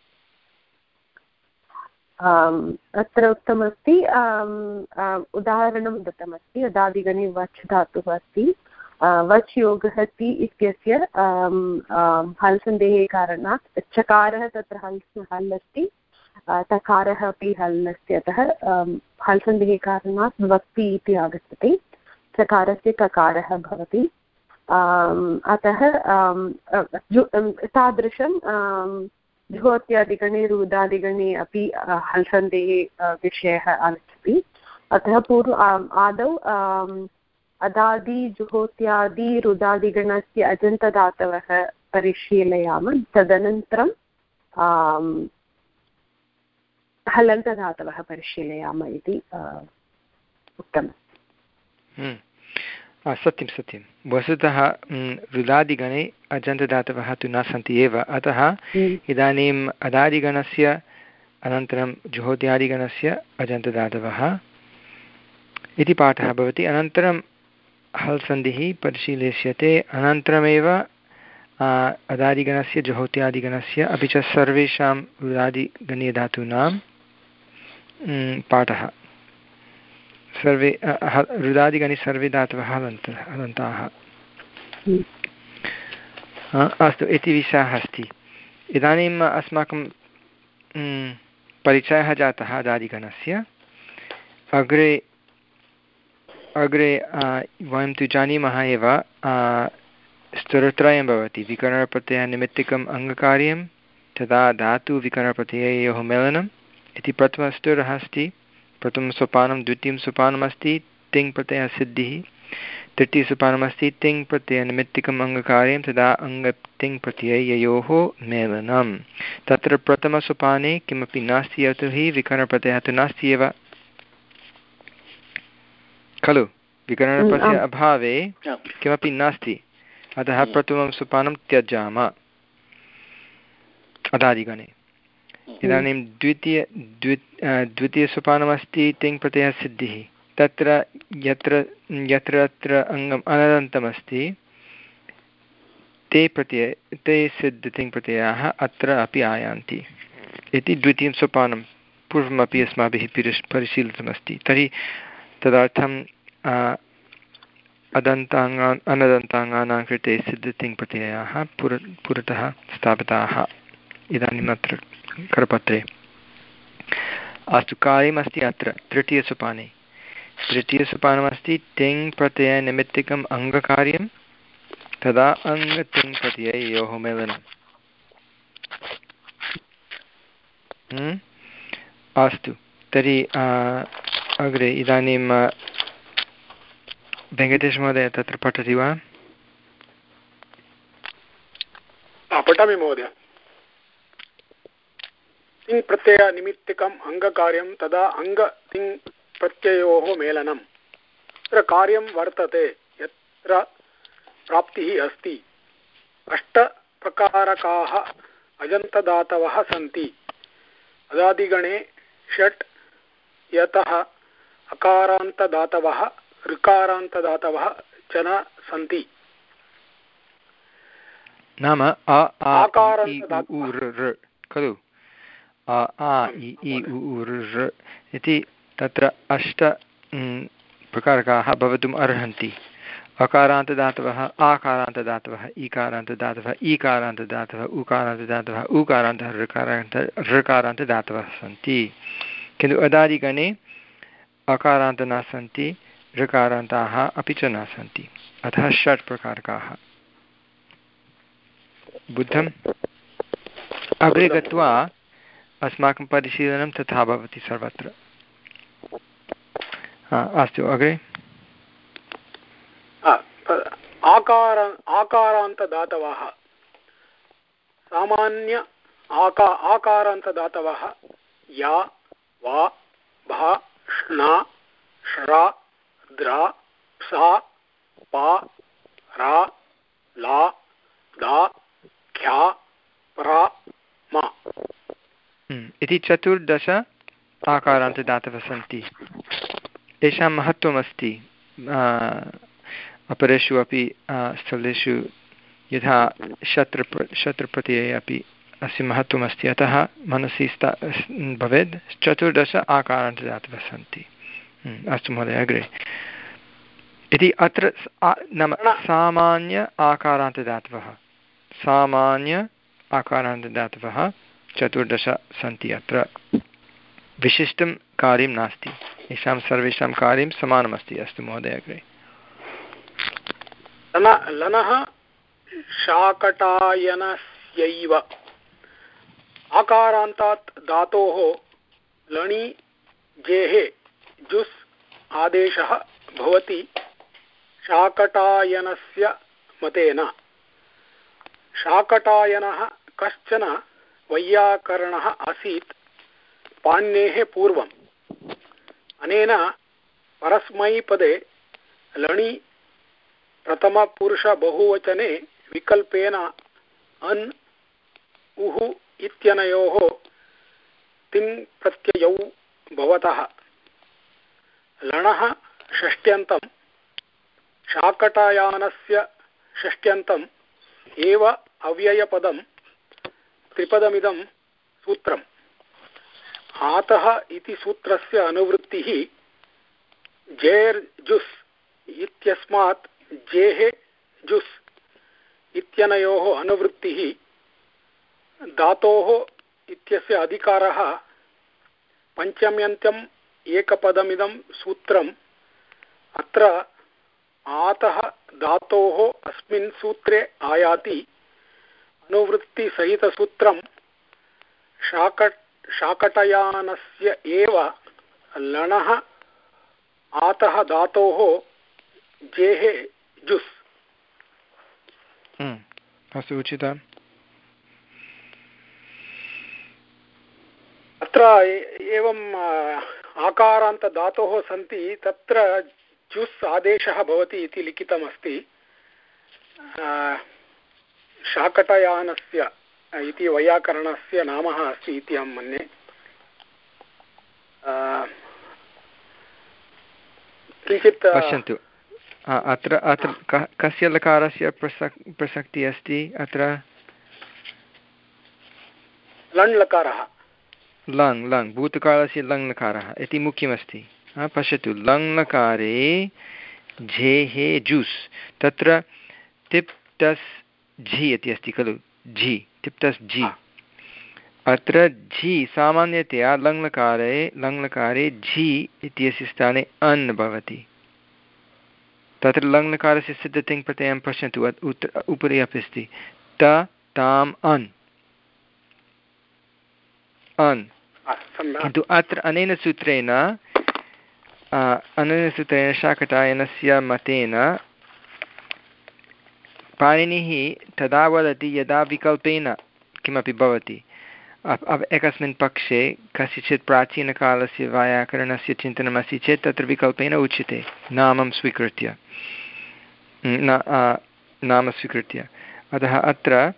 अत्र उक्तमस्ति, उदाहरणं दत्तमस्ति। अदादिगणे वच् धातुः अस्ति, वच् योगः ति इत्यस्य हल् सन्धेः कारणात् चकारः तत्र हल् हल् अस्ति, तकारः अपि हल् अस्ति। अतः हल् सन्धेः कारणात् वक्ति इति आगच्छति, चकारस्य ककारः भवति। अतः तादृशं जुहोत्यादिगणे रुदादिगणे अपि हल् सन्धेः विषयः आगच्छति। अतः पूर्व आदौ अदादि जुहोत्यादि रुदादिगणस्य अजन्तदातवः परिशीलयामः, तदनन्तरं हलन्तदातवः परिशीलयामः इति उक्तम्। सत्यं सत्यं। वस्तुतः रुदादिगणे अजन्तदातवः तु न सन्ति एव। अतः इदानीम् अदादिगणस्य अनन्तरं जुहोत्यादिगणस्य अजन्तदातवः इति पाठः भवति। अनन्तरं हल् सन्धिः परिशील्यते। अनन्तरमेव अदादिगणस्य जुहोत्यादिगणस्य अपि च सर्वेषां रुदादिगणीयधातूनां पाठः। सर्वे रुदादिगणे सर्वे धातवः हलन्त हलन्ताः। अस्तु, इति विषयः अस्ति। इदानीम् अस्माकं परिचयः जातः अदादिगणस्य। अग्रे अग्रे वयं तु जानीमः एव, स्तरत्रयं भवति। विकरणप्रत्ययः निमित्तिकम् अङ्गकार्यं, तदा धातुविकरणप्रत्यययोः मेलनम् इति प्रथमस्तरः अस्ति। प्रथमं सोपानं, द्वितीयं सोपानमस्ति तिङ् प्रत्ययः सिद्धिः, तृतीयसोपानमस्ति तिङ् प्रत्ययनिमित्तिकम् अङ्गकार्यं, तदा अङ्ग तिङ् प्रत्यययोः मेलनं। तत्र प्रथमसोपाने किमपि नास्ति, यतोहि विकरणप्रत्ययः तु नास्ति एव खलु। विकरणप्रत्यय अभावे किमपि नास्ति, अतः प्रथमं सोपानं त्यजाम अदादिगणे। इदानीं द्वितीय द्वि द्वितीयसोपानमस्ति तिङ् प्रत्ययः सिद्धिः। तत्र यत्र यत्र अत्र अङ्गम् अनदन्तमस्ति ते प्रत्यय ते सिद्धतिङ् प्रत्ययाः अत्र अपि आयान्ति इति द्वितीयं सोपानं पूर्वमपि अस्माभिः परिश परिशीलितमस्ति। तर्हि तदर्थं अदन्ताङ्गान् अनदन्ताङ्गानां कृते सिद्धतिङ् प्रत्ययाः पुर पुरतः स्थापिताः इदानीम् अत्र करपत्रे। अस्तु, कार्यमस्ति अत्र तृतीयसोपाने। तृतीयसोपानमस्ति तिङ् प्रत्ययनिमित्तिकम् अङ्गकार्यं तदा अङ्गतिङ् प्रत्यययोः मेलनम्। अस्तु, तर्हि अग्रे इदानीं वेङ्कटेशमहोदय तत्र पठति वा? पठामि महोदय। तिङ् प्रत्ययनिमित्तिकम् अङ्गकार्यं तदा अङ्गतिङ् प्रत्ययोः मेलनम्। तत्र कार्यं वर्तते यत्र प्राप्तिः अस्ति। अष्टप्रकारकाः अजन्तदातवः सन्ति। अदादिगणे षट् यतः अकारान्तदातवः ऋकारान्तदातवः च न सन्ति। नाम अ आ खलु अ आ इ इ उ ऋ इति तत्र अष्ट प्रकारकाः भवितुम् अर्हन्ति। अकारान्तदातवः आकारान्तदातवः ईकारान्तदातवः ईकारान्तदातवः उकारान्तदातवः उकारान्तः ऋकारान्त ऋकारान्तदातवः सन्ति। किन्तु अदादिगणे अकारान्त न सन्ति, ऋकारान्ताः अपि च न सन्ति। अतः षट् प्रकारकाः। बुद्धम्? अग्रे गत्वा अस्माकं परिशीलनं तथा भवति सर्वत्र। अस्तु, अग्रे। आकार आकारान्तदातवः सामान्य आका आकारान्तदातवः या वा भा श्ना श्रा द्रा सा पा रा ला दा ख्या प्रा मा इति चतुर्दश आकारान्तदातवः सन्ति। तेषां महत्त्वमस्ति अपरेषु अपि स्थलेषु यथा शत्र शत्रुप्रत्यये अपि अस्य महत्त्वमस्ति। अतः मनसि स्था भवेत् चतुर्दश आकारान्तदातवः सन्ति। अस्तु महोदय, अग्रे। इति अत्र नाम सामान्य आकारान्तदातवः सामान्य आकारान्तदातवः चतुर्दश सन्ति। अत्र विशिष्टं कार्यं नास्ति, येषां सर्वेषां कार्यं समानमस्ति। अस्तु महोदय, अग्रे। लनः शाकटायनस्यैव आकारान्तात् धातोः लणि जेः जुस् आदेशः भवति शाकटायनस्य मतेन। शाकटायनः कश्चन वैयाकरणः आसीत् पाणिनेः पूर्वम्। अनेन परस्मैपदे लणि प्रथमपुरुषबहुवचने विकल्पेन अन् उः इत्यनयोः तिङ् प्रत्ययौ भवतः लणः षष्ट्यन्तं शाकटायानस्य षष्ट्यन्तम् एव अव्ययपदं त्रिपदमिदं सूत्रम्। आतः इति सूत्रस्य अनुवृत्तिः जेर् जुस् इत्यस्मात् जेः जुस् इत्यनयोः अनुवृत्तिः धातोः इत्यस्य अधिकारः पञ्चम्यन्त्यम् एकपदमिदं सूत्रम्। अत्र आतः धातोः अस्मिन् सूत्रे आयाति। अनुवृत्तिसहितसूत्रं शाकट शाकटयानस्य एव लणः आतः धातोः जेः जुस्। अस्तु, उचितम्। अत्र एवम् आकारान्तधातोः सन्ति, तत्र जुस् आदेशः भवति इति लिखितमस्ति। शाकटयानस्य इति वैयाकरणस्य नाम अस्ति इति अहं मन्ये। किञ्चित् पश्यन्तु, अत्र अत्र कस्य लकारस्य प्रसक् प्रसक्तिः अस्ति अत्र लङ् लकारः लङ् लङ् भूतकालस्य लङ् लकारः इति मुख्यमस्ति। पश्यतु लङ् लकारे झेः जूस् तत्र टिप् टस् झि इति अस्ति खलु झि टिप् टस् झि अत्र झि सामान्यतया लङ् लकारे लङ् लकारे झि इत्यस्य स्थाने अन् भवति। तत्र लङ् लकारस्य सिद्धतिङ् प्रत्ययं पश्यन्तु उपरि अपि अस्ति त ताम् अन् अन् किन्तु अत्र अनेन सूत्रेण अनेन सूत्रेण शाकटायनस्य मतेन पाणिनिः तदा वदति यदा विकल्पेन किमपि भवति। एकस्मिन् पक्षे कस्यचित् प्राचीनकालस्य वैयाकरणस्य चिन्तनमस्ति चेत् तत्र विकल्पेन उच्यते नामं स्वीकृत्य नाम स्वीकृत्य। अतः अत्र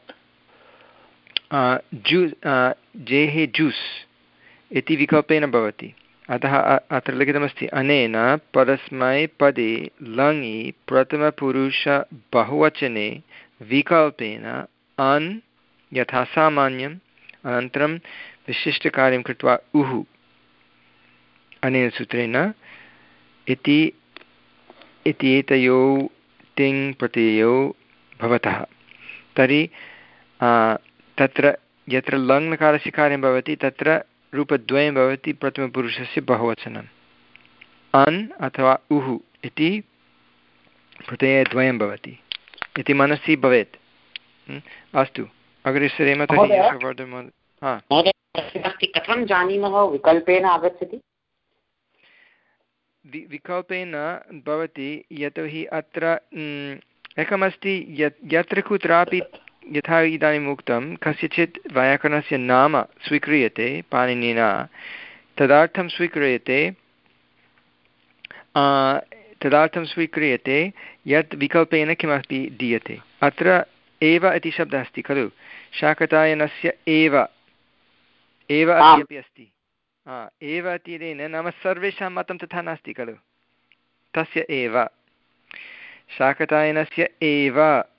जू जेः जूस् इति विकल्पेन भवति। अतः अत्र लिखितमस्ति अनेन परस्मैपदे लङि प्रथमपुरुष बहुवचने विकल्पेन अन् यथा सामान्यम् अनन्तरं विशिष्टकार्यं कृत्वा उः अनेन सूत्रेण इति इति एतयोः तिङ् प्रत्ययौ भवतः। तर्हि तत्र यत्र लङ् नकारस्य कार्यं भवति तत्र रूपद्वयं भवति प्रथमपुरुषस्य बहुवचनम् अन् अथवा उः इति प्रत्ययद्वयं भवति इति मनसि भवेत्। अस्तु अग्रे सरेम तर्हि यशोवर्धन कथं जानीमः विकल्पेन आगच्छति? विकल्पेन भवति यतोहि अत्र एकमस्ति यत् यत्र कुत्रापि यथा इदानीम् उक्तं कस्यचित् वैयाकरणस्य नाम स्वीक्रियते पाणिनिना तदर्थं स्वीक्रियते तदर्थं स्वीक्रियते यत् विकल्पेन किमपि दीयते। अत्र एव इति शब्दः अस्ति खलु शाकटायनस्य एव एव अपि अस्ति एव इत्यनेन नाम सर्वेषां मतं तथा नास्ति खलु तस्य एव शाकटायनस्य एव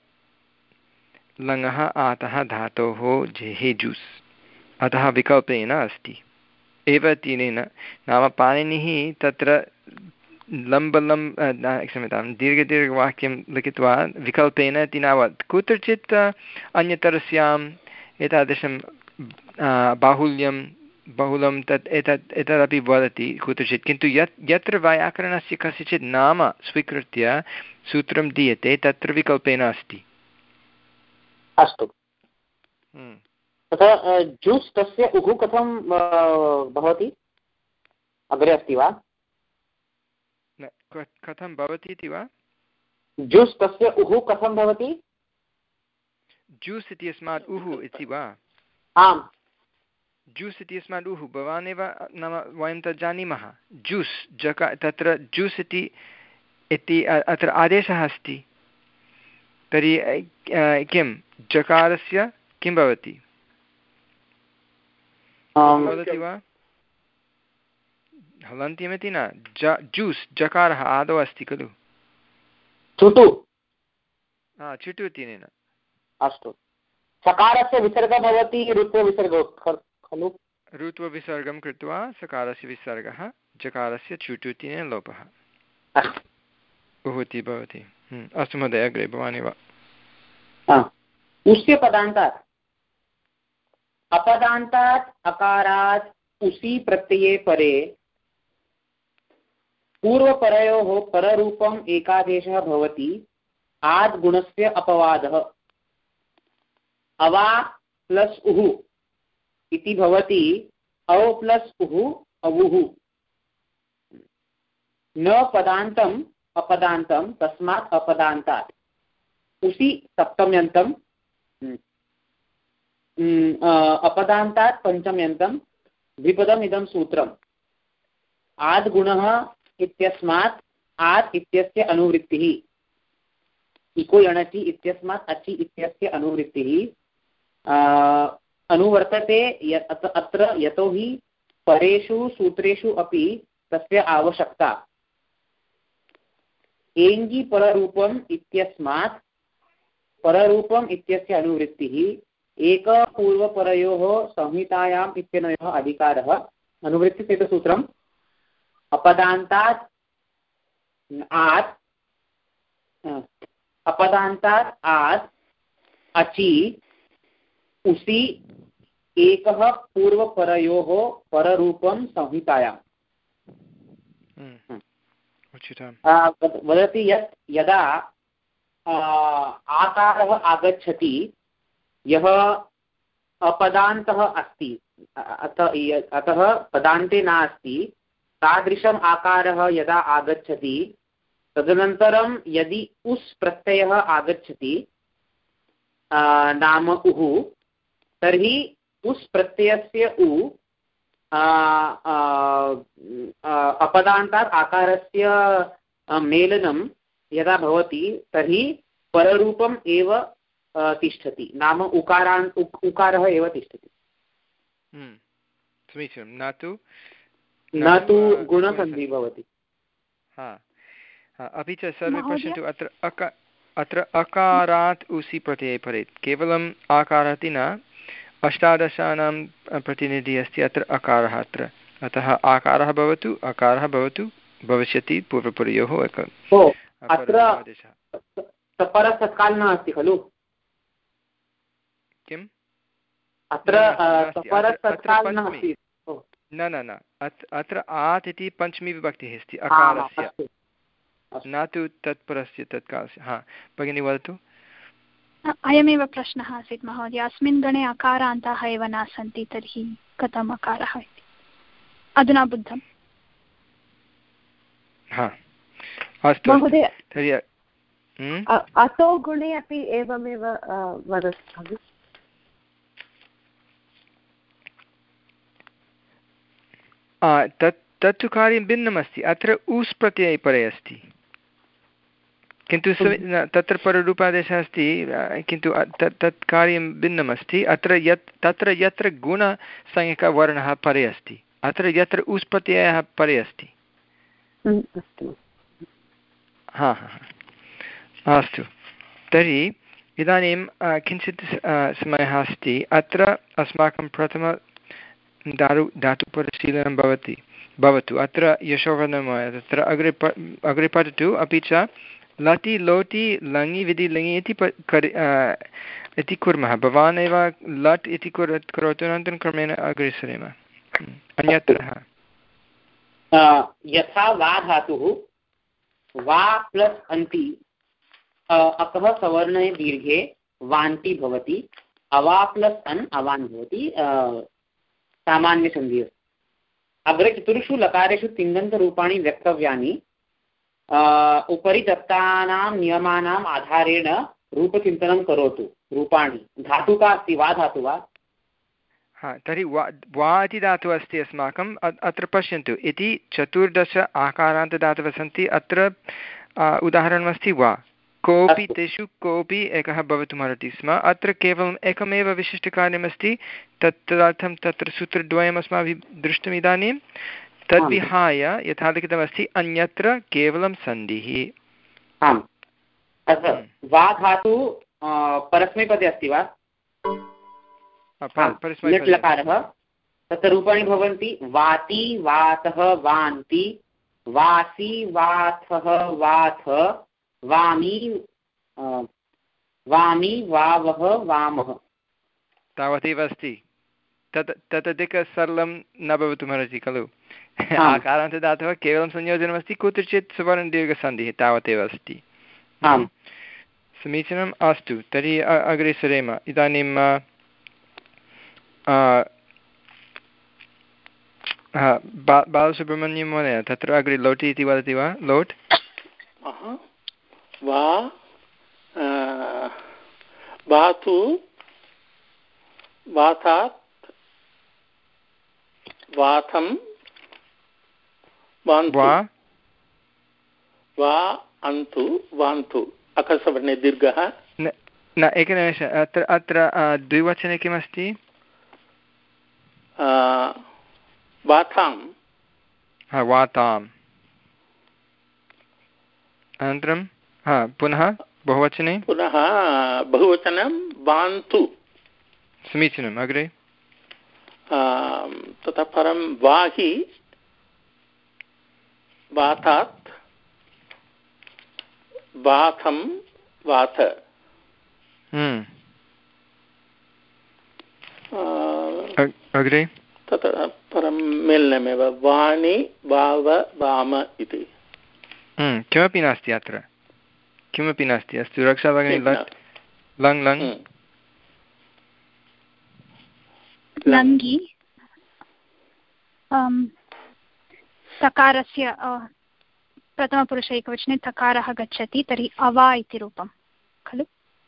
लङः आतः धातोः झेः जूस् अतः विकल्पेन अस्ति एव इत्यनेन नाम पाणिनिः तत्र लम्बलं क्षम्यतां दीर्घदीर्घवाक्यं लिखित्वा विकल्पेन इति न वद कुत्रचित् अन्यतरस्याम् एतादृशं बाहुल्यं बहुलं तत् एतत् एतदपि वदति कुत्रचित् किन्तु यत् यत्र वैयाकरणस्य कस्यचित् नाम स्वीकृत्य सूत्रं दीयते तत्र विकल्पेन अस्ति। अस्तु तथा जूस् तस्य उः कथं भवति अग्रे अस्ति वा? कथं भवति इति वा? जूस् तस्य उः कथं भवति? जूस् इति अस्मात् उः इति वा? आम् जूस् इति अस्मात् उः भवान् एव नाम वयं तत् जानीमः जूस् जका तत्र जूस् इति इति अत्र आदेशः अस्ति तर्हि किं जकारस्य किं भवति वदति वा? हलन्त्यमिति न ज जूस् जकारः आदौ अस्ति खलु चुटु हा चुटु इत्यनेन। अस्तु सकारस्य विसर्गः भवति ऋत्वविसर्गो खलु ऋत्वविसर्गं कृत्वा सकारस्य विसर्गः जकारस्य चुटु इत्यनेन लोपः उः इति भवति। अस्तु महोदय अग्रे भवानेव। उस्य पदान्तात् अपदान्तात् अकारात् उसी प्रत्यये परे पूर्वपरयोः पररूपम् एकादेशः भवति आद् गुणस्य अपवादः अवा प्लस् उः इति भवति अव प्लस् उः अवुः न पदान्तम् अपदान्तं तस्मात् अपदान्तात् उसी सप्तम्यन्तं अपदान्तात् पञ्चम्यन्तं द्विपदम् इदं सूत्रम् आद् गुणः इत्यस्मात् आत् इत्यस्य अनुवृत्तिः इको यणचि इत्यस्मात् अचि इत्यस्य अनुवृत्तिः अनुवर्तते अत्र यतोहि परेषु सूत्रेषु अपि तस्य आवश्यकता एङ्गि पररूपम् इत्यस्मात् पररूपम् इत्यस्य अनुवृत्तिः एकपूर्वपरयोः संहितायाम् इत्यनयोः अधिकारः अनुवृत्तिसेतुसूत्रम् अपदान्तात् आत् अपदान्तात् आत् अचि उसी एकः पूर्वपरयोः पररूपं संहितायाम् वदति यत् यदा आकारः आगच्छति यः अपदान्तः अस्ति अतः पदान्ते नास्ति तादृशम् आकारः यदा आगच्छति तदनन्तरं यदि उस् प्रत्ययः आगच्छति नाम उः तर्हि उस् प्रत्ययस्य उ अपदान्तात् आकारस्य मेलनं यदा भवति तर्हि पररूपम् एव तिष्ठति नाम उकारान् उकारः एव तिष्ठति समीचीनं न तु न तु गुणसन्धिः भवति अपि च सर्वे पश्यन्तु अत्र अक अत्र अकारात् उसि प्रत्यये परेत् केवलम् आकारः इति न अष्टादशानां प्रतिनिधिः अस्ति अत्र अकारः अत्र अतः आकारः भवतु अकारः भवतु भविष्यति पूर्वपरयोः एक अत्र सपरसत्काल न अस्ति खलु किम् अत्र सपरसत्काल न अस्ति न न न अत्र आत् इति पञ्चमी विभक्तिः अस्ति अकारस्य न तु तत्परस्य तत्कालस्य हा भगिनी वदतु अयमेव प्रश्नः आसीत् महोदय अस्मिन् गणे अकारान्ताः एव न सन्ति तर्हि कथम् अकारः इति अधुना बुद्धम् हा अस्तु महोदय तर्हि अतो गुणे अपि एवमेव वदति खलु तत् तत्तु कार्यं भिन्नमस्ति अत्र ऊस् प्रत्यये परे अस्ति किन्तु तत्र पररूपादेशः अस्ति किन्तु तत् कार्यं भिन्नमस्ति अत्र यत् तत्र यत्र गुणसंज्ञकवर्णः परे अस्ति अत्र यत्र उस् प्रत्ययः परे अस्ति हा हा अस्तु तर्हि इदानीं किञ्चित् समयः अस्ति अत्र अस्माकं प्रथम दारु धातुपरिशीलनं भवति भवतु अत्र यशोवर्णमय तत्र अग्रे प अग्रे पठतु अपि च लटि लोटि लङि विधि लङि इति इति कुर्मः भवान् एव लट् इति कुर् करोतु अनन्तरं क्रमेण अग्रे सरेम अन्यत्र यथा वा धातुः वा प्लस् अन्ति अकः सवर्णे दीर्घे वान्ति भवति अवा प्लस् अन् अवान् भवति सामान्यसन्धिः अग्रे चतुर्षु लकारेषु तिङन्तरूपाणि वक्तव्यानि उपरि दत्तानां नियमानाम् आधारेण रूपचिन्तनं करोतु रूपाणि धातु का अस्ति वा धातु वा हा तर्हि वा वा इति धातुः अस्ति अस्माकम् अत्र पश्यन्तु इति चतुर्दश आकारान्तदातवः सन्ति अत्र उदाहरणमस्ति वा कोऽपि तेषु कोऽपि एकः भवितुमर्हति स्म अत्र केवलम् एकमेव विशिष्टकार्यमस्ति तत् तदर्थं तत्र सूत्रद्वयम् अस्माभिः दृष्टम् इदानीं तद्विहाय यथा लिखितमस्ति अन्यत्र केवलं सन्धिः आम् वा धातु परस्मैपदे अस्ति वा लकारः तत्र रूपाणि भवन्ति वाति वातः वान्ति वासि वाथः वाथ वामी वामी वावः वामः तावदेव अस्ति तत् तदधिकसरलं न भवितुमर्हति खलु आकारान्तदातवः केवलं संयोजनमस्ति कुत्रचित् सुवर्णदीर्घसन्धिः तावदेव अस्ति समीचीनम् अस्तु तर्हि अग्रे सरेम इदानीं बालसुब्रह्मण्यं महोदय तत्र अग्रे लोटि इति वदति वा लोट् वा वातु वातात् वातं वान्तु वा अन्तु वान्तु अकसवर्णे दीर्घः न एकनिमेष अत्र अत्र द्विवचने किमस्ति वातां वातां अनन्तरं हा पुनः बहुवचने पुनः बहुवचनं बान्तु समीचीनम् अग्रे ततः परं वाहि वातात् वाथं वाथ अग्रे ततः परं मेलनमेव वाणि वाव वाम इति किमपि नास्ति अत्र किमपि नास्ति अस्तु रक्षा भगिनी लट् लङ् लङ् लङ्गि तकारस्य प्रथमपुरुष एकवचने तकारः गच्छति तर्हि अवा इति रूपं खलु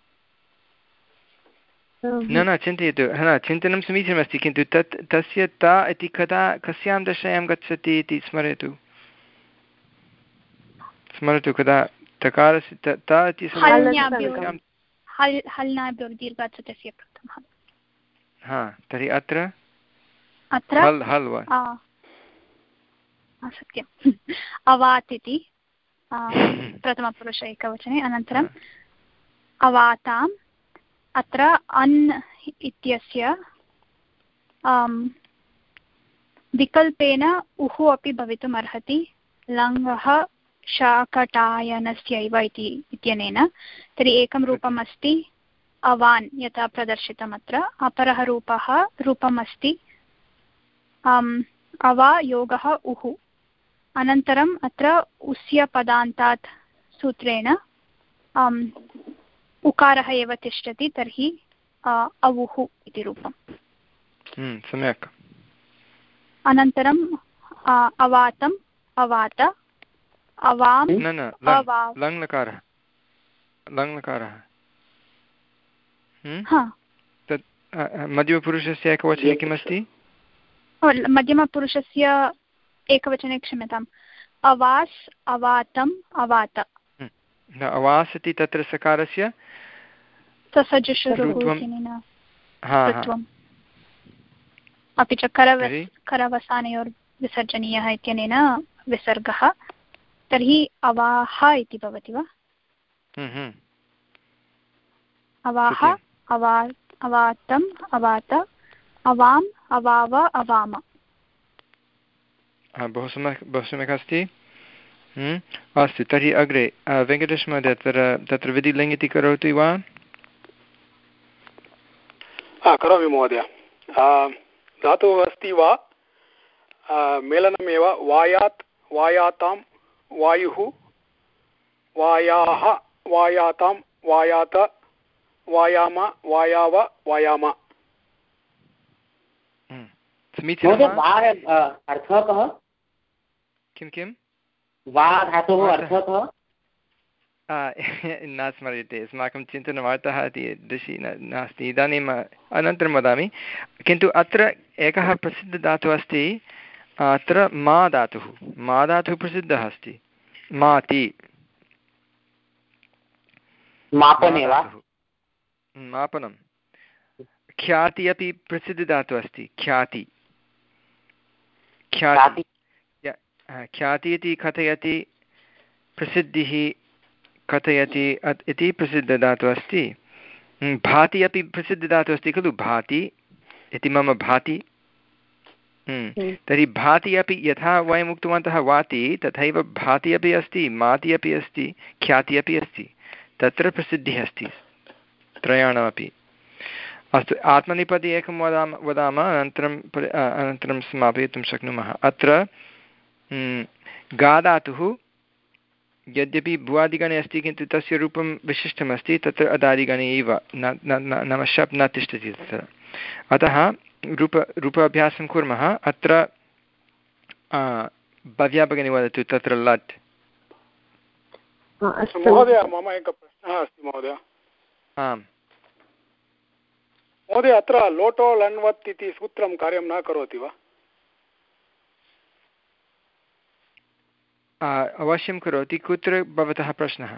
न न चिन्तयतु न चिन्तनं समीचीनमस्ति किन्तु तत् तस्य ता इति कदा कस्यां दशायां गच्छति इति स्मरतु स्मरतु कदा तकारस्य ता इति हा तर्हि अत्र अत्र हल् हल् वा सत्यम् अवात् इति प्रथमपुरुष एकवचने अनन्तरम् अवाताम् अत्र अन् इत्यस्य विकल्पेन उः अपि भवितुम् अर्हति लङ्गः शाकटायनस्यैव इति इत्यनेन तर्हि एकं रूपम् अस्ति अवान् यथा प्रदर्शितम् अत्र अपरः रूपः रूपम् अस्ति अवा योगः उः अनन्तरम् अत्र उस्य पदान्तात् सूत्रेण उकारः एव तिष्ठति तर्हि अवुः इति रूपम् सम्यक् अनन्तरम् अवातम् अवात अवाम् न न लङ्लकारः लङ्लकारः तत् मध्यमपुरुषस्य एकवचने किमस्ति मध्यमपुरुषस्य एकवचने क्षम्यताम् अवास् अवातम् अवात अवास् इति तत्र सकारस्य अपि च करवस् करवसानयोर्विसर्जनीयः इत्यनेन विसर्गः तर्हि अवाह इति भवति वा अवाह अवा अवातम् अवात अवाम् अवाव अवाम बहु सम्यक् बहु सम्यक् अस्ति अस्तु तर्हि अग्रे वेङ्कटेशमहोदय तत्र तत्र विधिलिङ् इति करोति वा करोमि महोदय धातुः अस्ति वा मेलनमेव वायात् वायातां वायुः वायाः वायातां वायात वायाम वायाव वायाम समीचीनं अर्थः कः किं किं वा धातोः अर्थः कः न स्मर्यते अस्माकं चिन्तनवार्ताः इति दृशि नास्ति इदानीम् अनन्तरं वदामि किन्तु अत्र एकः प्रसिद्धधातुः अस्ति अत्र मा धातुः मा धातुः प्रसिद्धः अस्ति माति मापनं ख्याति अपि प्रसिद्धधातुः अस्ति ख्याति ख्याति ख्याति इति कथयति प्रसिद्धिः कथयति इति प्रसिद्धधातुः अस्ति भाति अपि प्रसिद्धधातुः अस्ति खलु भाति इति मम भाति तर्हि भाति अपि यथा वयम् उक्तवन्तः वाति तथैव भाति अपि अस्ति माति अपि अस्ति ख्याति अपि अस्ति तत्र प्रसिद्धिः अस्ति त्रयाणामपि अस्तु आत्मनेपदी एकं वदामः वदामः अनन्तरं अनन्तरं समापयितुं शक्नुमः अत्र गाधातुः यद्यपि भुवादिगणे अस्ति किन्तु तस्य रूपं विशिष्टमस्ति तत्र अदादिगणे एव नाम शप् न तिष्ठति तत्र अतः रूप रूपाभ्यासं कुर्मः अत्र भव्या भगिनी वदतु तत्र लट् महोदय मम एकः प्रश्नः अस्ति महोदय आम् महोदय अत्र लोटो लण्वत् इति सूत्रं कार्यं न करोति वा अवश्यं करोति कुत्र भवतः प्रश्नः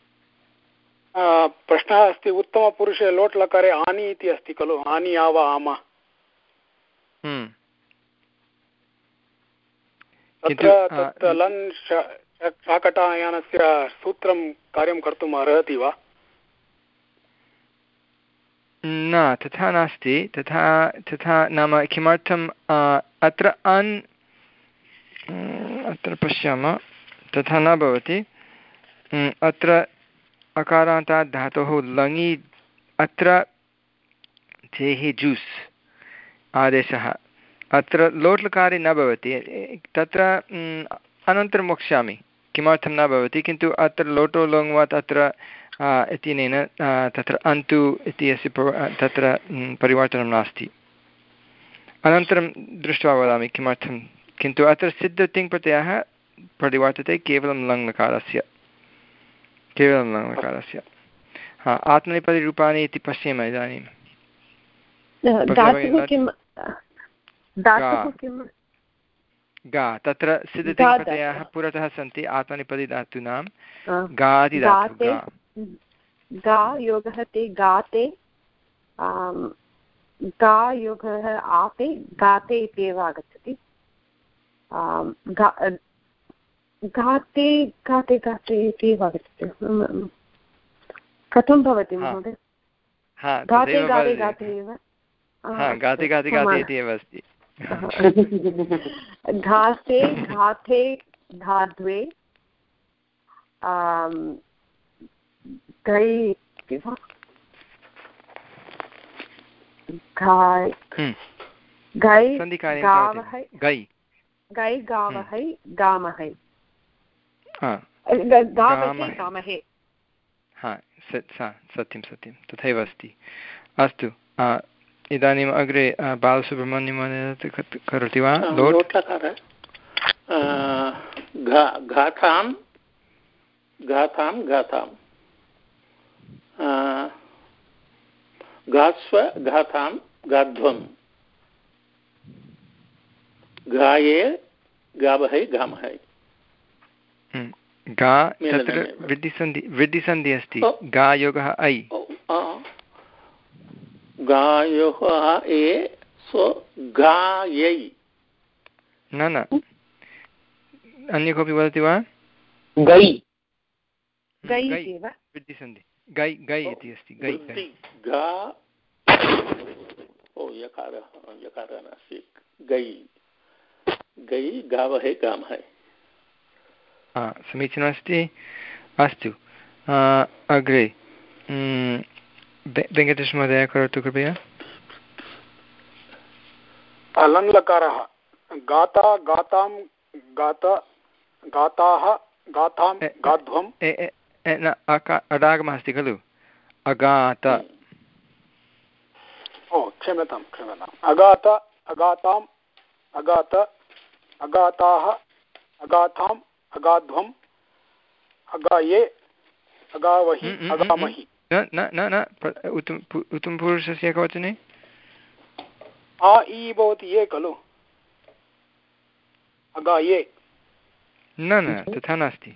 प्रश्नः अस्ति उत्तमपुरुषे लोट् लकारे आनि इति अस्ति खलु आनि आव आम तत्र तत् लन् शाकटायनस्य सूत्रं कार्यं कर्तुम् अर्हति वा? न, तथा नास्ति। तथा तथा नाम किमर्थम् अत्र अन् अत्र पश्यामः, तथा न भवति। अत्र अकारान्तात् धातोः लङि अत्र जेहि जूस् आदेशः अत्र लोट्लकारे न भवति। तत्र अनन्तरं वक्ष्यामि किमर्थं न भवति, किन्तु अत्र लोटो लोङ्वात् अत्र इत्यनेन तत्र अन्तु इत्यस्य तत्र परिवर्तनं नास्ति। अनन्तरं दृष्ट्वा वदामि किमर्थं, किन्तु अत्र सिद्धतिङ्प्रत्ययः परिवर्तते केवलं लङ्लकारस्य, केवलं लङ्लकारस्य। हा, आत्मनेपदिरूपाणि इति पश्येम इदानीं। गा, तत्र सिद्धतिङ्प्रत्ययाः पुरतः सन्ति आत्मनेपदी धातूनां। गाति धातु, गा योगः ते गाते, गा योगः आते गाते इत्येव आगच्छति। गाते गाते गाते इत्येव आगच्छति। कथं भवति महोदय? गाते गाते गाते एव गाते गाते गाते इति एव अस्ति। घाते घाते धाद्वे गै गै गावहै गै गावहै गामहै गावहे गामहे। हा, सत्यं सत्यं तथैव अस्ति। अस्तु, इदानीम् अग्रे बालसुब्रह्मण्यमहोदय करोति वा? लोट्लकार घातां घातां घातां घास्व घातां गाध्वं गाये गावहै गामहै। गा तत्र वृद्धिसन्धि वृद्धिसन्धि अस्ति। गा योगः ऐ, गायोः ए सो गायै। न न, अन्य कोऽपि वदति वा? गै गै वृद्धिसन्धि गै गै इति अस्ति। गै गा ओ यकारः यकारः नास्ति। गै गै गावहै गामहै। हा, समीचीनमस्ति। अस्तु, अग्रे वेङ्कटेशमहोदय करोतु कृपया। लङ्लकारः गाता गातां गात गाताः गातां गाध्वं। न, अडागमः अस्ति खलु, अगात। ओ क्षम्यतां क्षम्यताम्। अगात अगाताम् अगात अगाताः अगाथाम् अगाध्वम् अगाये अगावहि अगामहि। न न न न, उत्तमपुरुषस्य एकवचने आ इ भवति ये खलु, अगाये। न न, तथा नास्ति।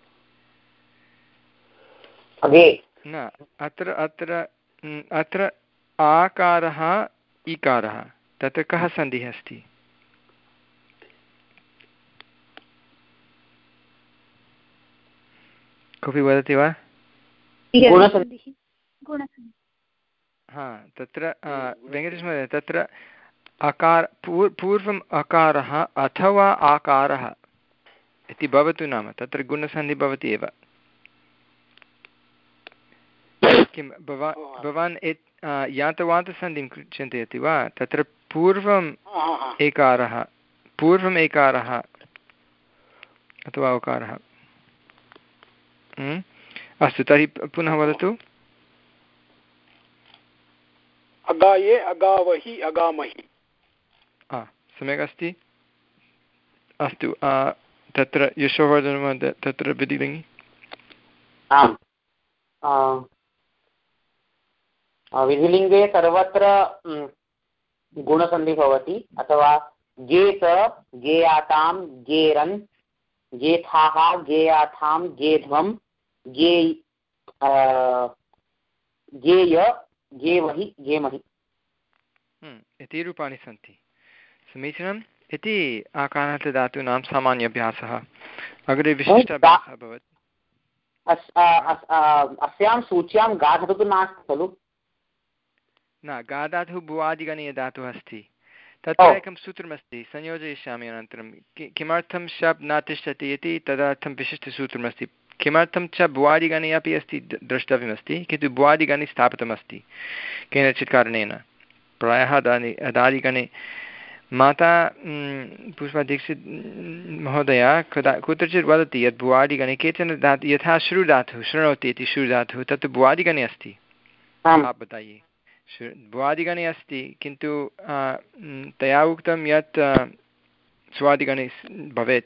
न, अत्र अत्र अत्र आकारः इकारः, तत्र कः सन्धिः अस्ति? कोऽपि वदति वा? हा, तत्र वेङ्कटेशमहोदय तत्र अकार पूर्वम् अकारः अथवा आकारः इति भवतु, नाम तत्र गुणसन्धिः भवति एव। किं भवान् भवान् यान्तवान्तसन्धिं चिन्तयति वा? तत्र पूर्वम् एकारः पूर्वम् एकारः अथवा उकारः। अस्तु, तर्हि पुनः वदतु। अगाये अगावहि अगामहि। सम्यक् अस्ति। अस्तु, तत्र यशोवर्धनमहोदय तत्र विधिलिङ्गि। आम्, विधिलिङ्गे सर्वत्र गुणसन्धिः भवति, अथवा गेत गेयातां गेरन् गेथाः गेयाथां गेध्वं गे गेय गेमहि गेमहि इति रूपाणि सन्ति। समीचीनम्। इति आकारान्तधातूनां सामान्याभ्यासः। अग्रे विशिष्टाभ्यासः भवति। अस्यां सूच्यां गा धातुः तु नास्ति खलु? न, गा धातुः भुवादिगणीयधातुः अस्ति। तत्र एकं सूत्रमस्ति, संयोजयिष्यामि अनन्तरं। किमर्थं शप् न तिष्ठति इति तदर्थं विशिष्टसूत्रमस्ति। किमर्थं च भुवादिगणे अपि अस्ति द्रष्टव्यमस्ति, किन्तु भुवादिगणे स्थापितमस्ति केनचित् कारणेन। प्रायः अदानि अदादिगणे माता पुष्पादीक्षित् महोदया कदा कुत्रचित् वदति यत् भुवादिगणे केचन धातु यथा श्रुधातुः शृणोति इति श्रुधातुः तत् भुवादिगणे अस्ति। आप बताइए, भुवादिगणे अस्ति, किन्तु तया उक्तं यत् स्वादिगणे भवेत्।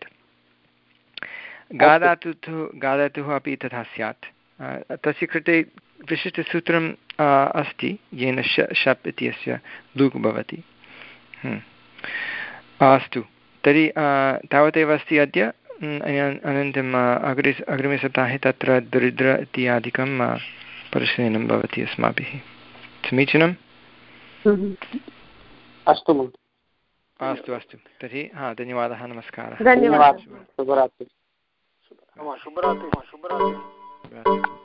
गाधातुः गाधातुः अपि तथा स्यात्। तस्य कृते विशिष्टसूत्रम् अस्ति येन श शप् इत्यस्य लुक् भवति। अस्तु, तर्हि तावदेव अस्ति अद्य। अनन्तरम् अग्रे अग्रिमे सप्ताहे तत्र दरिद्र इत्यादिकं परिशीलनं भवति अस्माभिः। समीचीनम्? अस्तु अस्तु अस्तु तर्हि हा, धन्यवादः, नमस्कारः। धन्यवादः, शुभरात्रिः। शुभरात्रिः। शुभरात्रिः।